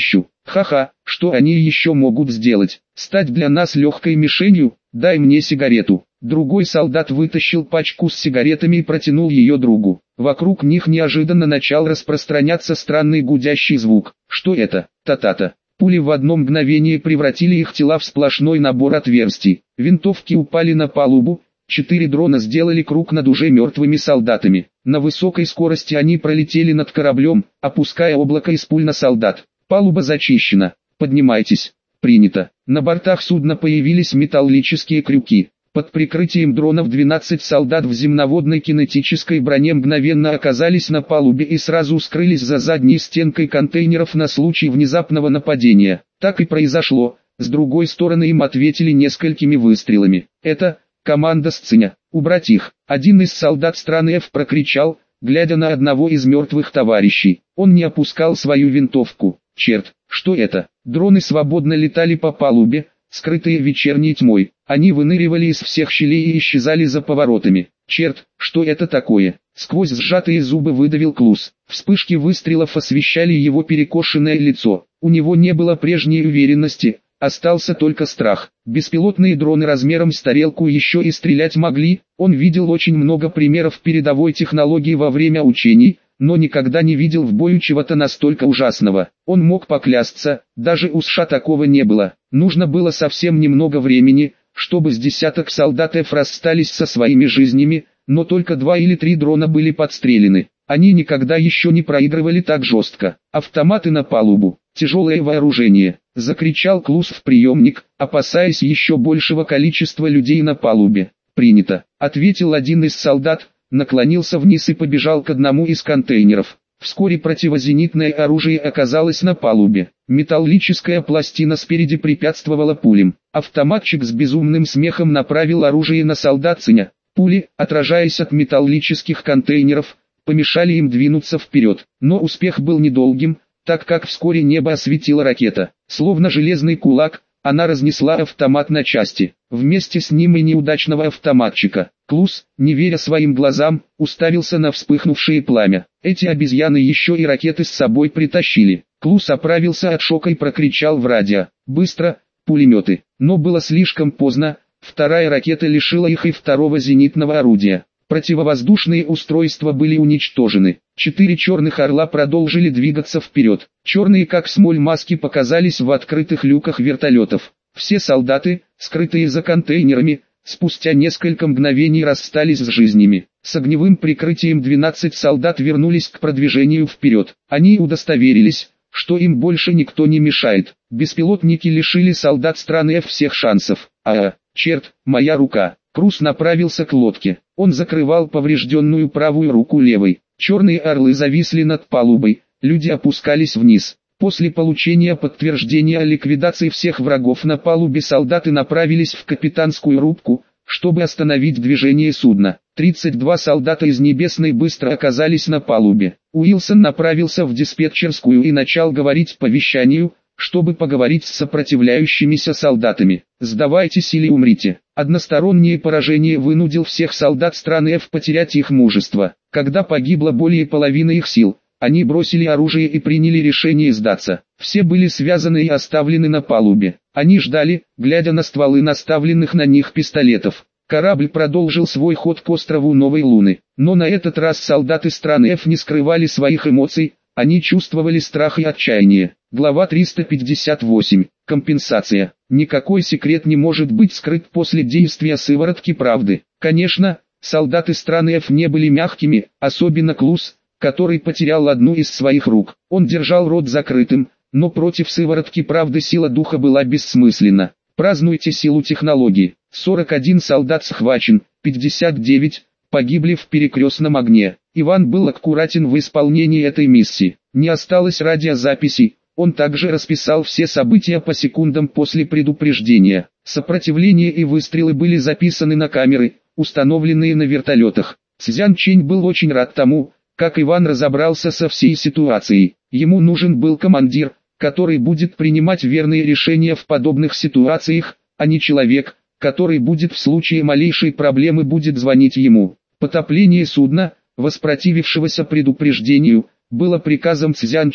Ха-ха, что они еще могут сделать? Стать для нас легкой мишенью? Дай мне сигарету. Другой солдат вытащил пачку с сигаретами и протянул ее другу. Вокруг них неожиданно начал распространяться странный гудящий звук. Что это? Та-та-та. Пули в одно мгновение превратили их тела в сплошной набор отверстий. Винтовки упали на палубу. Четыре дрона сделали круг над уже мертвыми солдатами. На высокой скорости они пролетели над кораблем, опуская облако из пуль на солдат. Палуба зачищена. Поднимайтесь. Принято. На бортах судна появились металлические крюки. Под прикрытием дронов двенадцать солдат в земноводной кинетической броне мгновенно оказались на палубе и сразу скрылись за задней стенкой контейнеров на случай внезапного нападения. Так и произошло. С другой стороны им ответили несколькими выстрелами. Это команда Сциня. Убрать их. Один из солдат страны F прокричал, глядя на одного из мертвых товарищей. Он не опускал свою винтовку. Черт, что это? Дроны свободно летали по палубе, скрытые вечерней тьмой. Они выныривали из всех щелей и исчезали за поворотами. Черт, что это такое? Сквозь сжатые зубы выдавил Клус. Вспышки выстрелов освещали его перекошенное лицо. У него не было прежней уверенности, остался только страх. Беспилотные дроны размером с тарелку еще и стрелять могли. Он видел очень много примеров передовой технологии во время учений, но никогда не видел в бою чего-то настолько ужасного. Он мог поклясться, даже у США такого не было. Нужно было совсем немного времени, чтобы с десяток солдат F расстались со своими жизнями, но только два или три дрона были подстрелены. Они никогда еще не проигрывали так жестко. Автоматы на палубу, тяжелое вооружение, закричал Клус в приемник, опасаясь еще большего количества людей на палубе. Принято, ответил один из солдат, наклонился вниз и побежал к одному из контейнеров. Вскоре противозенитное оружие оказалось на палубе. Металлическая пластина спереди препятствовала пулям. Автоматчик с безумным смехом направил оружие на солдат Синя. Пули, отражаясь от металлических контейнеров, помешали им двинуться вперед. Но успех был недолгим, так как вскоре небо осветила ракета. Словно железный кулак, она разнесла автомат на части. Вместе с ним и неудачного автоматчика. Клус, не веря своим глазам, уставился на вспыхнувшее пламя. Эти обезьяны еще и ракеты с собой притащили. Клус оправился от шока и прокричал в радио: «Быстро, пулеметы!» Но было слишком поздно, вторая ракета лишила их и второго зенитного орудия. Противовоздушные устройства были уничтожены. Четыре черных орла продолжили двигаться вперед. Черные как смоль маски показались в открытых люках вертолетов. Все солдаты, скрытые за контейнерами, спустя несколько мгновений расстались с жизнями. С огневым прикрытием двенадцать солдат вернулись к продвижению вперед. Они удостоверились, что им больше никто не мешает. Беспилотники лишили солдат страны F всех шансов. А, черт, моя рука. Крус направился к лодке. Он закрывал поврежденную правую руку левой. Черные орлы зависли над палубой, люди опускались вниз. После получения подтверждения о ликвидации всех врагов на палубе солдаты направились в капитанскую рубку, чтобы остановить движение судна. тридцать два солдата из Небесной быстро оказались на палубе. Уилсон направился в диспетчерскую и начал говорить по вещанию, чтобы поговорить с сопротивляющимися солдатами. «Сдавайтесь или умрите». Одностороннее поражение вынудил всех солдат страны F потерять их мужество. Когда погибло более половины их сил, они бросили оружие и приняли решение сдаться. Все были связаны и оставлены на палубе. Они ждали, глядя на стволы наставленных на них пистолетов. Корабль продолжил свой ход к острову Новой Луны. Но на этот раз солдаты страны F не скрывали своих эмоций, они чувствовали страх и отчаяние. Глава триста пятьдесят восемь. Компенсация. Никакой секрет не может быть скрыт после действия сыворотки правды. Конечно, солдаты страны F не были мягкими, особенно Клус, который потерял одну из своих рук. Он держал рот закрытым, но против сыворотки правды сила духа была бессмысленна. Празднуйте силу технологии. сорок один солдат схвачен, пятьдесят девять погибли в перекрестном огне. Иван был аккуратен в исполнении этой миссии. Не осталось радиозаписей. Он также расписал все события по секундам после предупреждения. Сопротивление и выстрелы были записаны на камеры, установленные на вертолетах. Цзян Чэнь был очень рад тому, как Иван разобрался со всей ситуацией. Ему нужен был командир, который будет принимать верные решения в подобных ситуациях, а не человек, который будет в случае малейшей проблемы будет звонить ему. Потопление судна, воспротивившегося предупреждению, было приказом Цзян Чэня,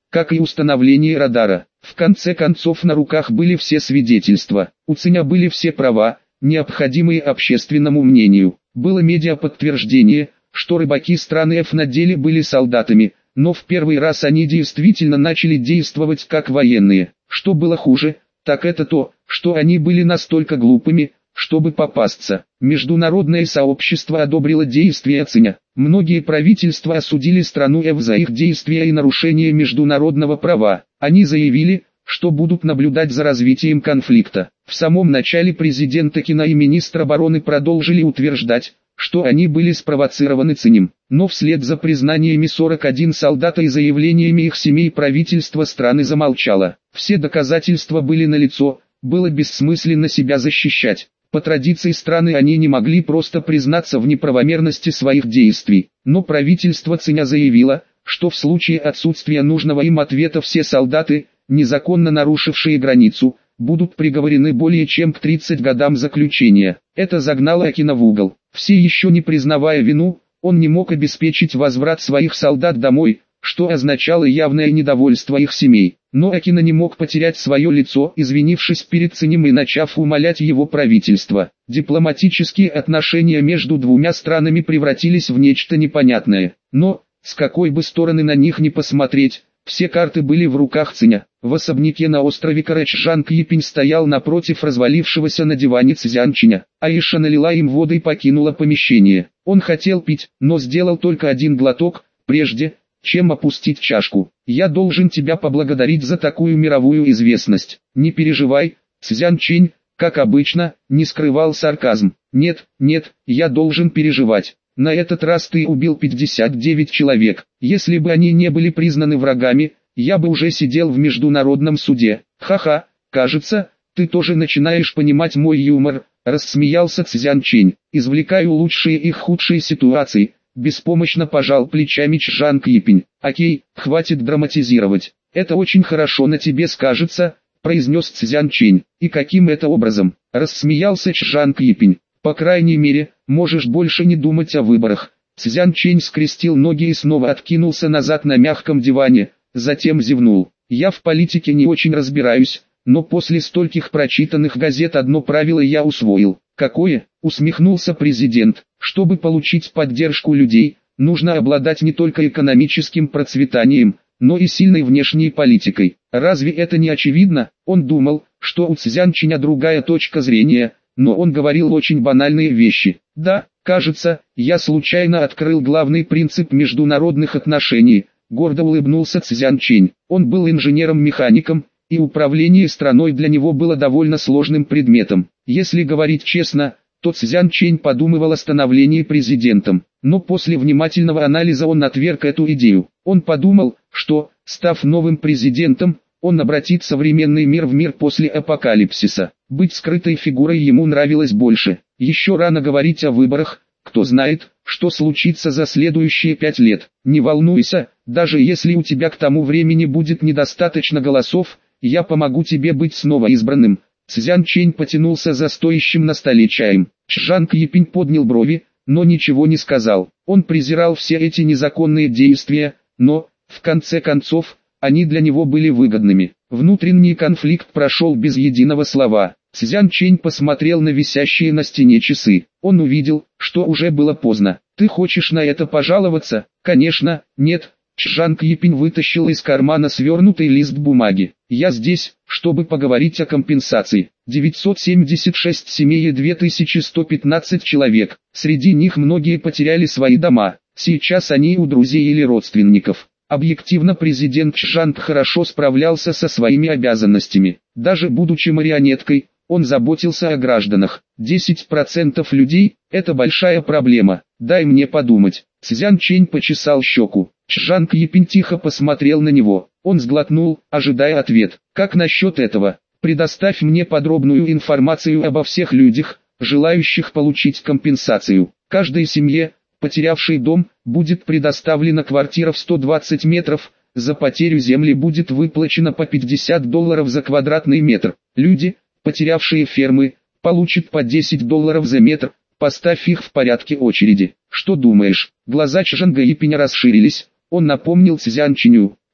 как и установление радара. В конце концов на руках были все свидетельства, у Циня были все права, необходимые общественному мнению. Было медиа-подтверждение, что рыбаки страны F на деле были солдатами, но в первый раз они действительно начали действовать как военные. Что было хуже, так это то, что они были настолько глупыми, чтобы попасться. Международное сообщество одобрило действия Циня. Многие правительства осудили страну F за их действия и нарушение международного права. Они заявили, что будут наблюдать за развитием конфликта. В самом начале президент Акина и министр обороны продолжили утверждать, что они были спровоцированы Цинем. Но вслед за признаниями сорок один солдата и заявлениями их семей правительство страны замолчало. Все доказательства были налицо, было бессмысленно себя защищать. По традиции страны они не могли просто признаться в неправомерности своих действий. Но правительство Циня заявило, что в случае отсутствия нужного им ответа все солдаты, незаконно нарушившие границу, будут приговорены более чем к тридцати годам заключения. Это загнало Акина в угол. Все еще не признавая вину, он не мог обеспечить возврат своих солдат домой, что означало явное недовольство их семей. Но Акина не мог потерять свое лицо, извинившись перед Цинем и начав умолять его правительство. Дипломатические отношения между двумя странами превратились в нечто непонятное. Но, с какой бы стороны на них ни посмотреть, все карты были в руках Циня. В особняке на острове Карач Жанг Йипень стоял напротив развалившегося на диване Цзянчиня. Аиша налила им воду и покинула помещение. Он хотел пить, но сделал только один глоток, прежде чем опустить чашку. «Я должен тебя поблагодарить за такую мировую известность. Не переживай, Цзянчинь, как обычно, не скрывал сарказм. Нет, нет, я должен переживать. На этот раз ты убил пятьдесят девять человек. Если бы они не были признаны врагами, я бы уже сидел в международном суде. Ха-ха, кажется, ты тоже начинаешь понимать мой юмор», — рассмеялся Цзянчинь. «Извлекаю лучшие и худшие ситуации», — беспомощно пожал плечами Жанг Йипень. «Окей, хватит драматизировать. Это очень хорошо на тебе скажется», — произнес Цзянчинь. «И каким это образом?» — рассмеялся Жанг Йипень. «По крайней мере, можешь больше не думать о выборах». Цзянчинь скрестил ноги и снова откинулся назад на мягком диване, затем зевнул. «Я в политике не очень разбираюсь, но после стольких прочитанных газет одно правило я усвоил». «Какое?» — усмехнулся президент. «Чтобы получить поддержку людей, нужно обладать не только экономическим процветанием, но и сильной внешней политикой. Разве это не очевидно?» Он думал, что у Цзянчиня другая точка зрения, но он говорил очень банальные вещи. «Да, кажется, я случайно открыл главный принцип международных отношений», — гордо улыбнулся Цзянчинь. Он был инженером-механиком, и управление страной для него было довольно сложным предметом. Если говорить честно, то Цзянчинь подумывал о становлении президентом, но после внимательного анализа он отверг эту идею. Он подумал, что, став новым президентом, он обратит современный мир в мир после апокалипсиса. Быть скрытой фигурой ему нравилось больше. Еще рано говорить о выборах, кто знает, что случится за следующие пять лет. Не волнуйся, даже если у тебя к тому времени будет недостаточно голосов, я помогу тебе быть снова избранным. Цзянчинь потянулся за стоящим на столе чаем. Жанг Йипень поднял брови, но ничего не сказал. Он презирал все эти незаконные действия, но, в конце концов, они для него были выгодными. Внутренний конфликт прошел без единого слова. Цзянчинь посмотрел на висящие на стене часы. Он увидел, что уже было поздно. «Ты хочешь на это пожаловаться?» «Конечно, нет». Жанг Йипень вытащил из кармана свернутый лист бумаги. «Я здесь, чтобы поговорить о компенсации. девятьсот семьдесят шесть семей и две тысячи сто пятнадцать человек. Среди них многие потеряли свои дома. Сейчас они у друзей или родственников». Объективно президент Жанг хорошо справлялся со своими обязанностями. Даже будучи марионеткой, он заботился о гражданах. десять процентов людей – это большая проблема. Дай мне подумать. Цзянчинь почесал щеку. Жанг Йипень тихо посмотрел на него. Он сглотнул, ожидая ответ. «Как насчет этого? Предоставь мне подробную информацию обо всех людях, желающих получить компенсацию. Каждой семье, потерявшей дом, будет предоставлена квартира в сто двадцать метров, за потерю земли будет выплачено по пятьдесят долларов за квадратный метр. Люди, потерявшие фермы, получат по десять долларов за метр, поставь их в порядке очереди. Что думаешь?» Глаза Жанга Йипеня расширились, он напомнил Цзянчиню,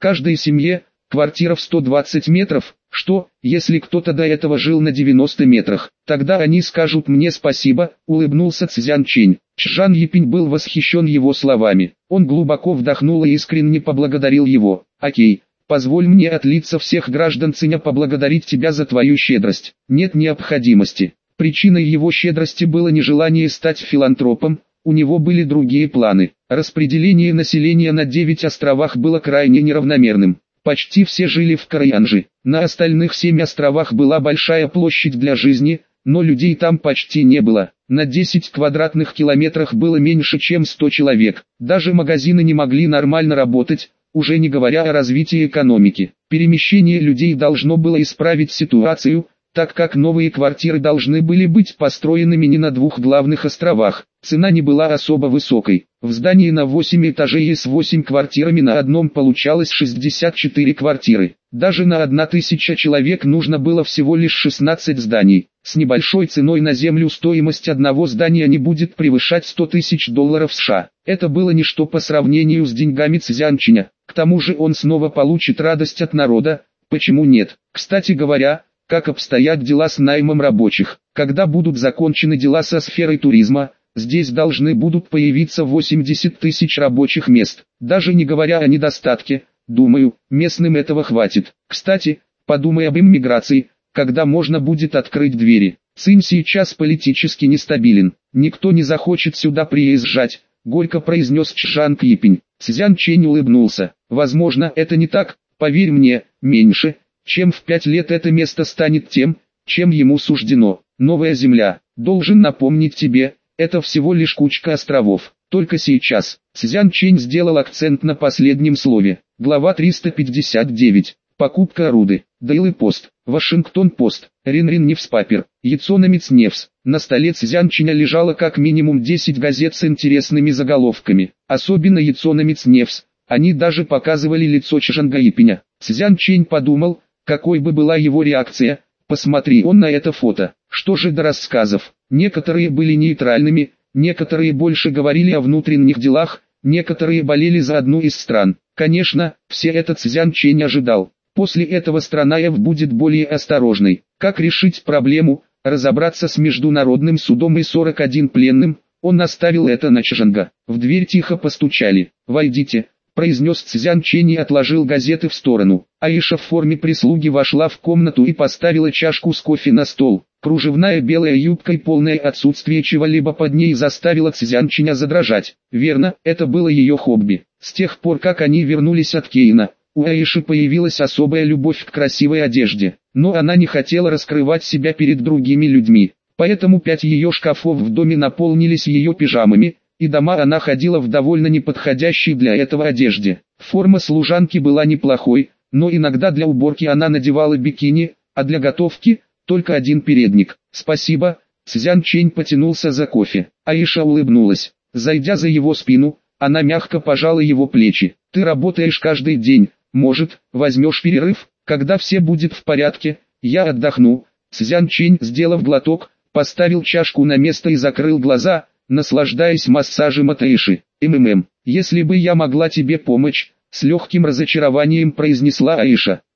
Каждой семье квартира в сто двадцать метров. Что, если кто-то до этого жил на девяноста метрах? Тогда они скажут мне спасибо, улыбнулся Цзян Чэнь. Чжан Епинь был восхищен его словами. Он глубоко вдохнул и искренне поблагодарил его. Окей, позволь мне от лица всех граждан Циня поблагодарить тебя за твою щедрость. Нет необходимости. Причиной его щедрости было нежелание стать филантропом, у него были другие планы. Распределение населения на девять островах было крайне неравномерным. Почти все жили в Караянже. На остальных семь островах была большая площадь для жизни, но людей там почти не было. На десять квадратных километрах было меньше чем сто человек. Даже магазины не могли нормально работать, уже не говоря о развитии экономики. Перемещение людей должно было исправить ситуацию, так как новые квартиры должны были быть построенными не на двух главных островах. Цена не была особо высокой. В здании на восемь этажей и с восемь квартирами на одном получалось шестьдесят четыре квартиры. Даже на одна тысяча человек нужно было всего лишь шестнадцать зданий. С небольшой ценой на землю стоимость одного здания не будет превышать сто тысяч долларов США. Это было ничто по сравнению с деньгами Цзян Чэня. К тому же он снова получит радость от народа. Почему нет? Кстати говоря, как обстоят дела с наймом рабочих? Когда будут закончены дела со сферой туризма, здесь должны будут появиться восемьдесят тысяч рабочих мест. Даже не говоря о недостатке, думаю, местным этого хватит. Кстати, подумай об иммиграции, когда можно будет открыть двери. Цинь сейчас политически нестабилен. Никто не захочет сюда приезжать, горько произнес Чжан Епинь. Цзян Чэнь улыбнулся. Возможно, это не так, поверь мне, меньше чем в пять лет это место станет тем, чем ему суждено. Новая земля, должен напомнить тебе, это всего лишь кучка островов. Только сейчас. Цзян Чэнь сделал акцент на последнем слове. Глава триста пятьдесят девять. Покупка Руды. Daily Post. Вашингтон Пост. Ринрин Ньюспапер. Яцономец Невс. На столе Цзян Чэня лежало как минимум десять газет с интересными заголовками. Особенно Яцономец Невс. Они даже показывали лицо Чжанга Епиня. Цзян Чэнь подумал, какой бы была его реакция. Посмотри он на это фото. Что же до рассказов? Некоторые были нейтральными, некоторые больше говорили о внутренних делах, некоторые болели за одну из стран. Конечно, все это Цзян Чэнь ожидал. После этого страна F будет более осторожной. Как решить проблему, разобраться с международным судом и сорок один пленным, он оставил это на Чжанга. В дверь тихо постучали. «Войдите», произнес Цзян Чэнь и отложил газеты в сторону. Аиша в форме прислуги вошла в комнату и поставила чашку с кофе на стол. Кружевная белая юбка и полное отсутствие чего-либо под ней заставило Цзян Чэня задрожать. Верно, это было ее хобби. С тех пор, как они вернулись от Кейна, у Аиши появилась особая любовь к красивой одежде. Но она не хотела раскрывать себя перед другими людьми. Поэтому пять ее шкафов в доме наполнились ее пижамами, и дома она ходила в довольно неподходящей для этого одежде. Форма служанки была неплохой, но иногда для уборки она надевала бикини, а для готовки – только один передник. «Спасибо», Цзян Чэнь потянулся за кофе. Аиша улыбнулась. Зайдя за его спину, она мягко пожала его плечи. «Ты работаешь каждый день, может, возьмешь перерыв, когда все будет в порядке, я отдохну». Цзян Чэнь, сделав глоток, поставил чашку на место и закрыл глаза, наслаждаясь массажем от Аиши. «МММ, если бы я могла тебе помочь», с легким разочарованием произнесла Аиша.